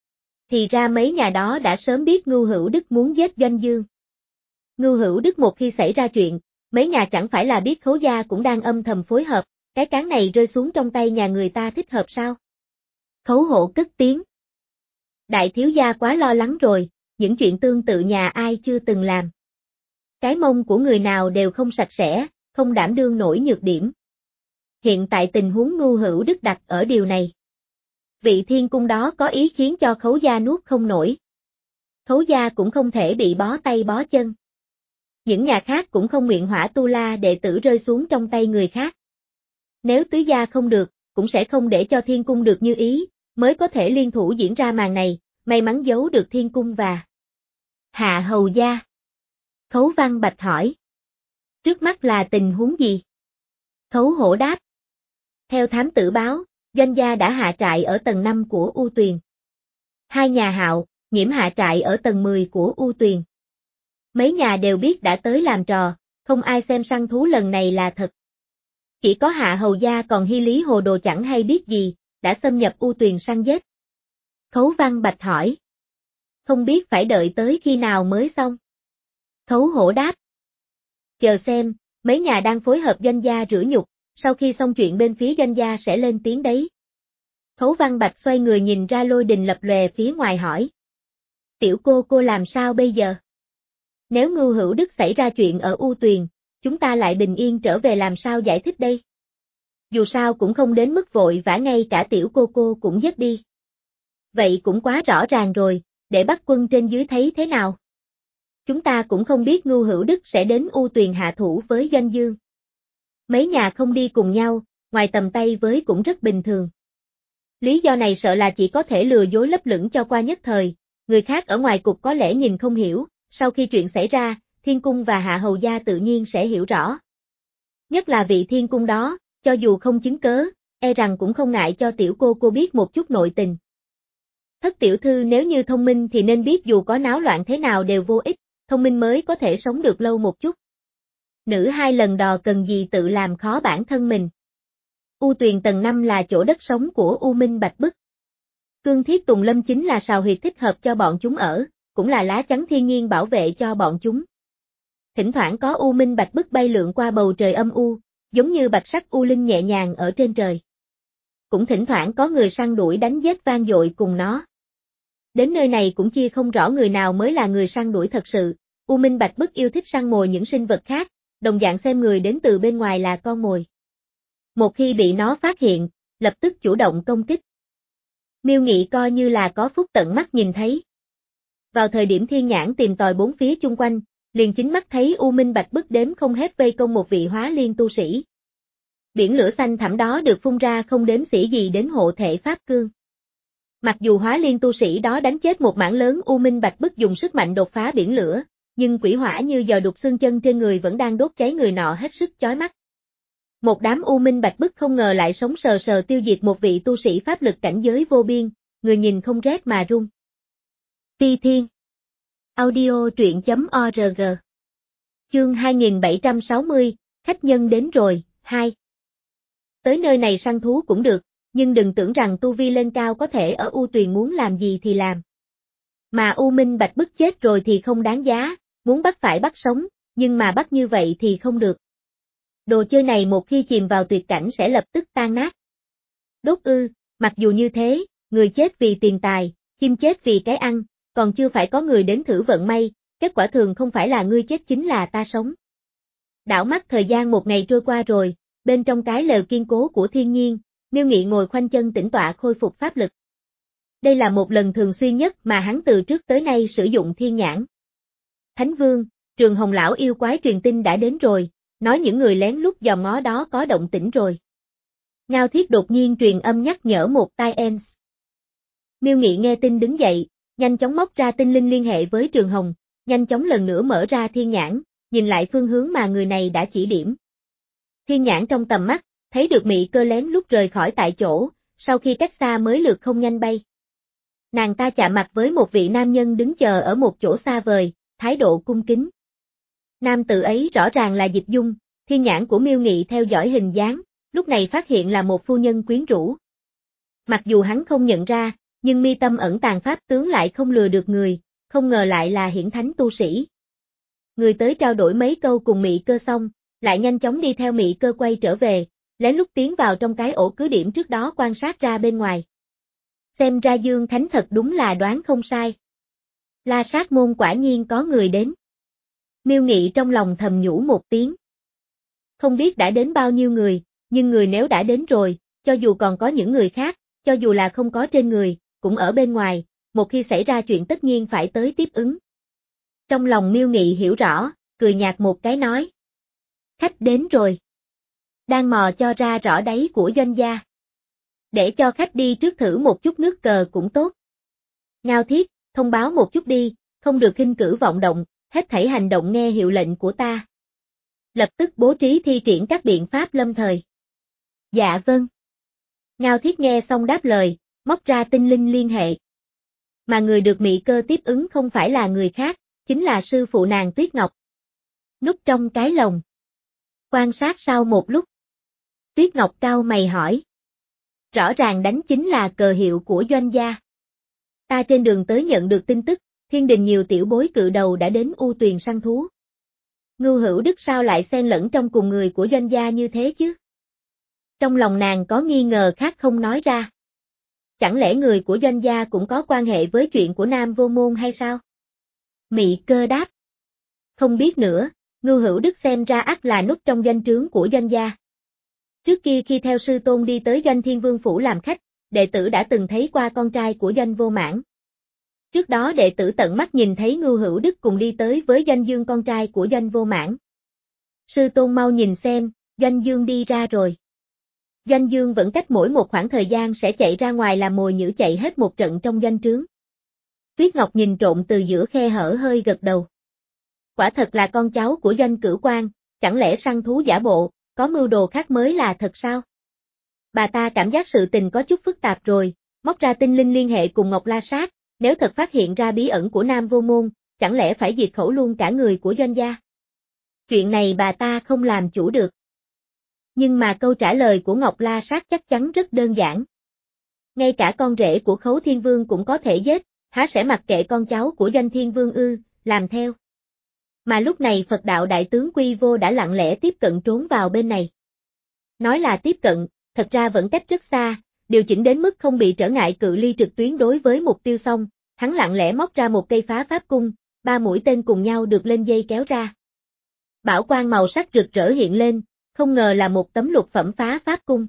Thì ra mấy nhà đó đã sớm biết Ngưu Hữu Đức muốn giết Doanh Dương. Ngưu Hữu Đức một khi xảy ra chuyện, mấy nhà chẳng phải là biết Khấu gia cũng đang âm thầm phối hợp, cái cán này rơi xuống trong tay nhà người ta thích hợp sao? Khấu Hổ cất tiếng. Đại thiếu gia quá lo lắng rồi, những chuyện tương tự nhà ai chưa từng làm. Cái mông của người nào đều không sạch sẽ, không đảm đương nổi nhược điểm. Hiện tại tình huống Ngưu Hữu Đức đặt ở điều này. Vị thiên cung đó có ý khiến cho Khấu gia nuốt không nổi. Khấu gia cũng không thể bị bó tay bó chân. Những nhà khác cũng không nguyện hỏa tu la đệ tử rơi xuống trong tay người khác. Nếu tứ gia không được, cũng sẽ không để cho thiên cung được như ý, mới có thể liên thủ diễn ra màn này, may mắn giấu được thiên cung và Hạ Hầu gia. Khấu Văn Bạch hỏi. Trước mắt là tình huống gì? Khấu Hổ đáp. Theo thám tử báo, Doanh gia đã hạ trại ở tầng năm của U Tuyền. Hai nhà Hạo, Nghiễm hạ trại ở tầng mười của U Tuyền. Mấy nhà đều biết đã tới làm trò, không ai xem săn thú lần này là thật. Chỉ có Hạ Hầu Gia còn Hy Lý hồ đồ chẳng hay biết gì, đã xâm nhập U Tuyền săn giết. Khấu Văn Bạch hỏi. Không biết phải đợi tới khi nào mới xong. Khấu Hổ đáp. Chờ xem, mấy nhà đang phối hợp doanh gia rửa nhục, sau khi xong chuyện bên phía doanh gia sẽ lên tiếng đấy. Khấu Văn Bạch xoay người nhìn ra lôi đình lập lòe phía ngoài hỏi. Tiểu cô cô làm sao bây giờ? Nếu Ngưu Hữu Đức xảy ra chuyện ở U Tuyền, chúng ta lại bình yên trở về làm sao giải thích đây? Dù sao cũng không đến mức vội vã ngay cả tiểu cô cô cũng dứt đi. Vậy cũng quá rõ ràng rồi, để bắt quân trên dưới thấy thế nào? Chúng ta cũng không biết Ngưu Hữu Đức sẽ đến U Tuyền hạ thủ với Doanh Dương. Mấy nhà không đi cùng nhau, ngoài tầm tay với cũng rất bình thường. Lý do này sợ là chỉ có thể lừa dối lấp lửng cho qua nhất thời, người khác ở ngoài cục có lẽ nhìn không hiểu, sau khi chuyện xảy ra, Thiên Cung và Hạ Hầu Gia tự nhiên sẽ hiểu rõ. Nhất là vị Thiên Cung đó, cho dù không chứng cớ, e rằng cũng không ngại cho tiểu cô cô biết một chút nội tình. Thất tiểu thư nếu như thông minh thì nên biết dù có náo loạn thế nào đều vô ích, thông minh mới có thể sống được lâu một chút. Nữ hai lần đò cần gì tự làm khó bản thân mình. U Tuyền tầng năm là chỗ đất sống của U Minh Bạch Bức. Cương Thiết Tùng Lâm chính là sào huyệt thích hợp cho bọn chúng ở, cũng là lá chắn thiên nhiên bảo vệ cho bọn chúng. Thỉnh thoảng có U Minh Bạch Bức bay lượn qua bầu trời âm u, giống như bạch sắc U Linh nhẹ nhàng ở trên trời. Cũng thỉnh thoảng có người săn đuổi đánh giết vang dội cùng nó. Đến nơi này cũng chia không rõ người nào mới là người săn đuổi thật sự, U Minh Bạch Bức yêu thích săn mồi những sinh vật khác, đồng dạng xem người đến từ bên ngoài là con mồi. Một khi bị nó phát hiện, lập tức chủ động công kích. Miêu Nghị coi như là có phúc tận mắt nhìn thấy. Vào thời điểm thiên nhãn tìm tòi bốn phía chung quanh, liền chính mắt thấy U Minh Bạch Bức đếm không hết vây công một vị hóa liên tu sĩ. Biển lửa xanh thẳm đó được phun ra không đếm xỉa gì đến hộ thể pháp cương. Mặc dù hóa liên tu sĩ đó đánh chết một mảng lớn U Minh Bạch Bức dùng sức mạnh đột phá biển lửa, nhưng quỷ hỏa như giò đục xương chân trên người vẫn đang đốt cháy người nọ hết sức chói mắt. Một đám U Minh Bạch Bức không ngờ lại sống sờ sờ tiêu diệt một vị tu sĩ pháp lực cảnh giới vô biên, người nhìn không rét mà run. Phi Thiên Audio truyện.org Chương hai nghìn bảy trăm sáu mươi, khách nhân đến rồi, hai. Tới nơi này săn thú cũng được, nhưng đừng tưởng rằng tu vi lên cao có thể ở U Tuyền muốn làm gì thì làm. Mà U Minh Bạch Bức chết rồi thì không đáng giá, muốn bắt phải bắt sống, nhưng mà bắt như vậy thì không được. Đồ chơi này một khi chìm vào tuyệt cảnh sẽ lập tức tan nát. Đốt ư, mặc dù như thế, người chết vì tiền tài, chim chết vì cái ăn, còn chưa phải có người đến thử vận may, kết quả thường không phải là ngươi chết chính là ta sống. Đảo mắt thời gian một ngày trôi qua rồi, bên trong cái lều kiên cố của thiên nhiên, Miêu Nghị ngồi khoanh chân tĩnh tọa khôi phục pháp lực. Đây là một lần thường xuyên nhất mà hắn từ trước tới nay sử dụng thiên nhãn. Thánh Vương, Trường Hồng lão yêu quái truyền tin đã đến rồi, nói những người lén lút dòm ngó đó có động tĩnh rồi. Ngao Thiết đột nhiên truyền âm nhắc nhở một tai Ens. Miêu Nghị nghe tin đứng dậy, nhanh chóng móc ra tinh linh liên hệ với Trường Hồng, nhanh chóng lần nữa mở ra thiên nhãn, nhìn lại phương hướng mà người này đã chỉ điểm. Thiên nhãn trong tầm mắt, thấy được Mị Cơ lén lút rời khỏi tại chỗ, sau khi cách xa mới lượt không nhanh bay. Nàng ta chạm mặt với một vị nam nhân đứng chờ ở một chỗ xa vời, thái độ cung kính. Nam tử ấy rõ ràng là Diệp Dung, thiên nhãn của Miêu Nghị theo dõi hình dáng, lúc này phát hiện là một phu nhân quyến rũ. Mặc dù hắn không nhận ra, nhưng mi tâm ẩn tàng pháp tướng lại không lừa được người, không ngờ lại là hiển thánh tu sĩ. Người tới trao đổi mấy câu cùng Mị Cơ xong, lại nhanh chóng đi theo Mị Cơ quay trở về, lén lút tiến vào trong cái ổ cứ điểm trước đó quan sát ra bên ngoài. Xem ra Dương Khánh thật đúng là đoán không sai. La Sát môn quả nhiên có người đến. Miêu Nghị trong lòng thầm nhủ một tiếng. Không biết đã đến bao nhiêu người, nhưng người nếu đã đến rồi, cho dù còn có những người khác, cho dù là không có trên người, cũng ở bên ngoài, một khi xảy ra chuyện tất nhiên phải tới tiếp ứng. Trong lòng Miêu Nghị hiểu rõ, cười nhạt một cái nói. Khách đến rồi. Đang mò cho ra rõ đáy của doanh gia. Để cho khách đi trước thử một chút nước cờ cũng tốt. Ngao Thiết, thông báo một chút đi, không được khinh cử vọng động, hết thảy hành động nghe hiệu lệnh của ta. Lập tức bố trí thi triển các biện pháp lâm thời. Dạ vâng. Ngao Thiết nghe xong đáp lời, móc ra tinh linh liên hệ. Mà người được Mị Cơ tiếp ứng không phải là người khác, chính là sư phụ nàng Tuyết Ngọc. Núp trong cái lồng. Quan sát sau một lúc. Tuyết Ngọc cau mày hỏi. Rõ ràng đánh chính là cờ hiệu của Doanh gia. Ta trên đường tới nhận được tin tức, thiên đình nhiều tiểu bối cự đầu đã đến U Tuyền săn thú. Ngưu Hữu Đức sao lại xen lẫn trong cùng người của Doanh gia như thế chứ? Trong lòng nàng có nghi ngờ khác không nói ra. Chẳng lẽ người của Doanh gia cũng có quan hệ với chuyện của Nam Vô Môn hay sao? Mị Cơ đáp. Không biết nữa, Ngưu Hữu Đức xem ra ắt là nút trong doanh trướng của Doanh gia. Trước kia khi theo sư tôn đi tới Doanh Thiên Vương phủ làm khách, đệ tử đã từng thấy qua con trai của Doanh Vô Mãn. Trước đó đệ tử tận mắt nhìn thấy Ngưu Hữu Đức cùng đi tới với Doanh Dương con trai của Doanh Vô Mãn. Sư tôn mau nhìn xem, Doanh Dương đi ra rồi. Doanh Dương vẫn cách mỗi một khoảng thời gian sẽ chạy ra ngoài làm mồi nhử chạy hết một trận trong doanh trướng. Tuyết Ngọc nhìn trộm từ giữa khe hở hơi gật đầu. Quả thật là con cháu của Doanh Cửu Quan, chẳng lẽ săn thú giả bộ, có mưu đồ khác mới là thật sao? Bà ta cảm giác sự tình có chút phức tạp rồi, móc ra tinh linh liên hệ cùng Ngọc La Sát, nếu thật phát hiện ra bí ẩn của Nam Vô Môn, chẳng lẽ phải diệt khẩu luôn cả người của Doanh gia? Chuyện này bà ta không làm chủ được. Nhưng mà câu trả lời của Ngọc La Sát chắc chắn rất đơn giản. Ngay cả con rể của Khấu Thiên Vương cũng có thể giết, há sẽ mặc kệ con cháu của Doanh Thiên Vương ư, làm theo. Mà lúc này Phật đạo đại tướng Quy Vô đã lặng lẽ tiếp cận trốn vào bên này. Nói là tiếp cận, thật ra vẫn cách rất xa, điều chỉnh đến mức không bị trở ngại cự ly trực tuyến đối với mục tiêu xong, hắn lặng lẽ móc ra một cây phá pháp cung, ba mũi tên cùng nhau được lên dây kéo ra. Bảo quang màu sắc rực rỡ hiện lên, không ngờ là một tấm lục phẩm phá pháp cung.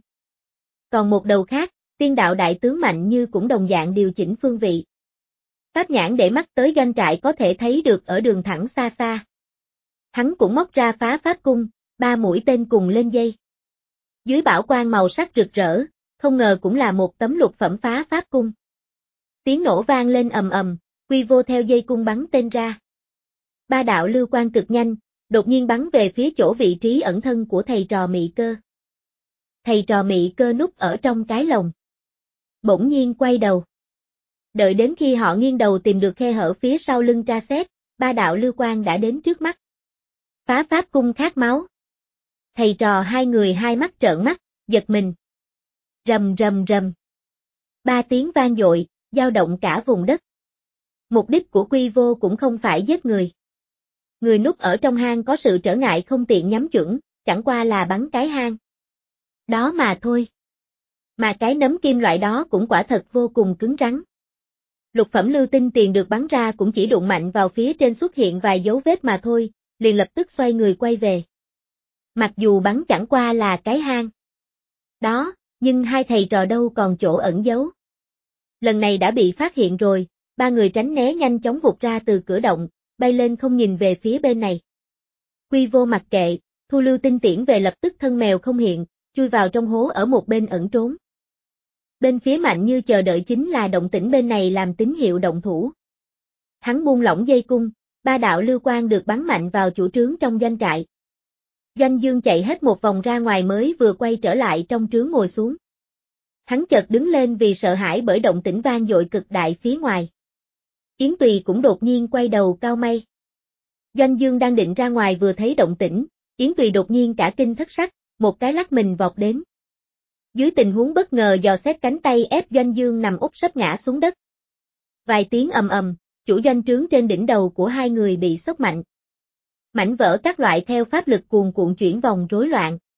Còn một đầu khác, tiên đạo đại tướng Mạnh Như cũng đồng dạng điều chỉnh phương vị. Pháp nhãn để mắt tới doanh trại có thể thấy được ở đường thẳng xa xa. Hắn cũng móc ra phá pháp cung, ba mũi tên cùng lên dây. Dưới bảo quang màu sắc rực rỡ, không ngờ cũng là một tấm lục phẩm phá pháp cung. Tiếng nổ vang lên ầm ầm, Quy Vô theo dây cung bắn tên ra. Ba đạo lưu quang cực nhanh, đột nhiên bắn về phía chỗ vị trí ẩn thân của thầy trò Mị Cơ. Thầy trò Mị Cơ núp ở trong cái lồng. Bỗng nhiên quay đầu. Đợi đến khi họ nghiêng đầu tìm được khe hở phía sau lưng tra xét, ba đạo lưu quang đã đến trước mắt. Phá pháp cung khát máu. Thầy trò hai người hai mắt trợn mắt, giật mình. Rầm rầm rầm. Ba tiếng vang dội, dao động cả vùng đất. Mục đích của Quy Vô cũng không phải giết người. Người núp ở trong hang có sự trở ngại không tiện nhắm chuẩn, chẳng qua là bắn cái hang. Đó mà thôi. Mà cái nấm kim loại đó cũng quả thật vô cùng cứng rắn. Lục phẩm lưu tinh tiền được bắn ra cũng chỉ đụng mạnh vào phía trên xuất hiện vài dấu vết mà thôi, liền lập tức xoay người quay về. Mặc dù bắn chẳng qua là cái hang. Đó, nhưng hai thầy trò đâu còn chỗ ẩn giấu. Lần này đã bị phát hiện rồi, ba người tránh né nhanh chóng vụt ra từ cửa động, bay lên không nhìn về phía bên này. Quy Vô mặc kệ, thu lưu tinh tiễn về lập tức thân mèo không hiện, chui vào trong hố ở một bên ẩn trốn. Bên phía Mạnh Như chờ đợi chính là động tĩnh bên này làm tín hiệu động thủ. Hắn buông lỏng dây cung, ba đạo lưu quang được bắn mạnh vào chủ trướng trong doanh trại. Doanh Dương chạy hết một vòng ra ngoài mới vừa quay trở lại trong trướng ngồi xuống. Hắn chợt đứng lên vì sợ hãi bởi động tĩnh vang dội cực đại phía ngoài. Yến Tùy cũng đột nhiên quay đầu cao mày. Doanh Dương đang định ra ngoài vừa thấy động tĩnh, Yến Tùy đột nhiên cả kinh thất sắc, một cái lắc mình vọt đến. Dưới tình huống bất ngờ dò xét cánh tay ép Doanh Dương nằm úp sấp ngã xuống đất. Vài tiếng ầm ầm, chủ doanh trướng trên đỉnh đầu của hai người bị sốc mạnh. Mảnh vỡ các loại theo pháp lực cuồn cuộn chuyển vòng rối loạn,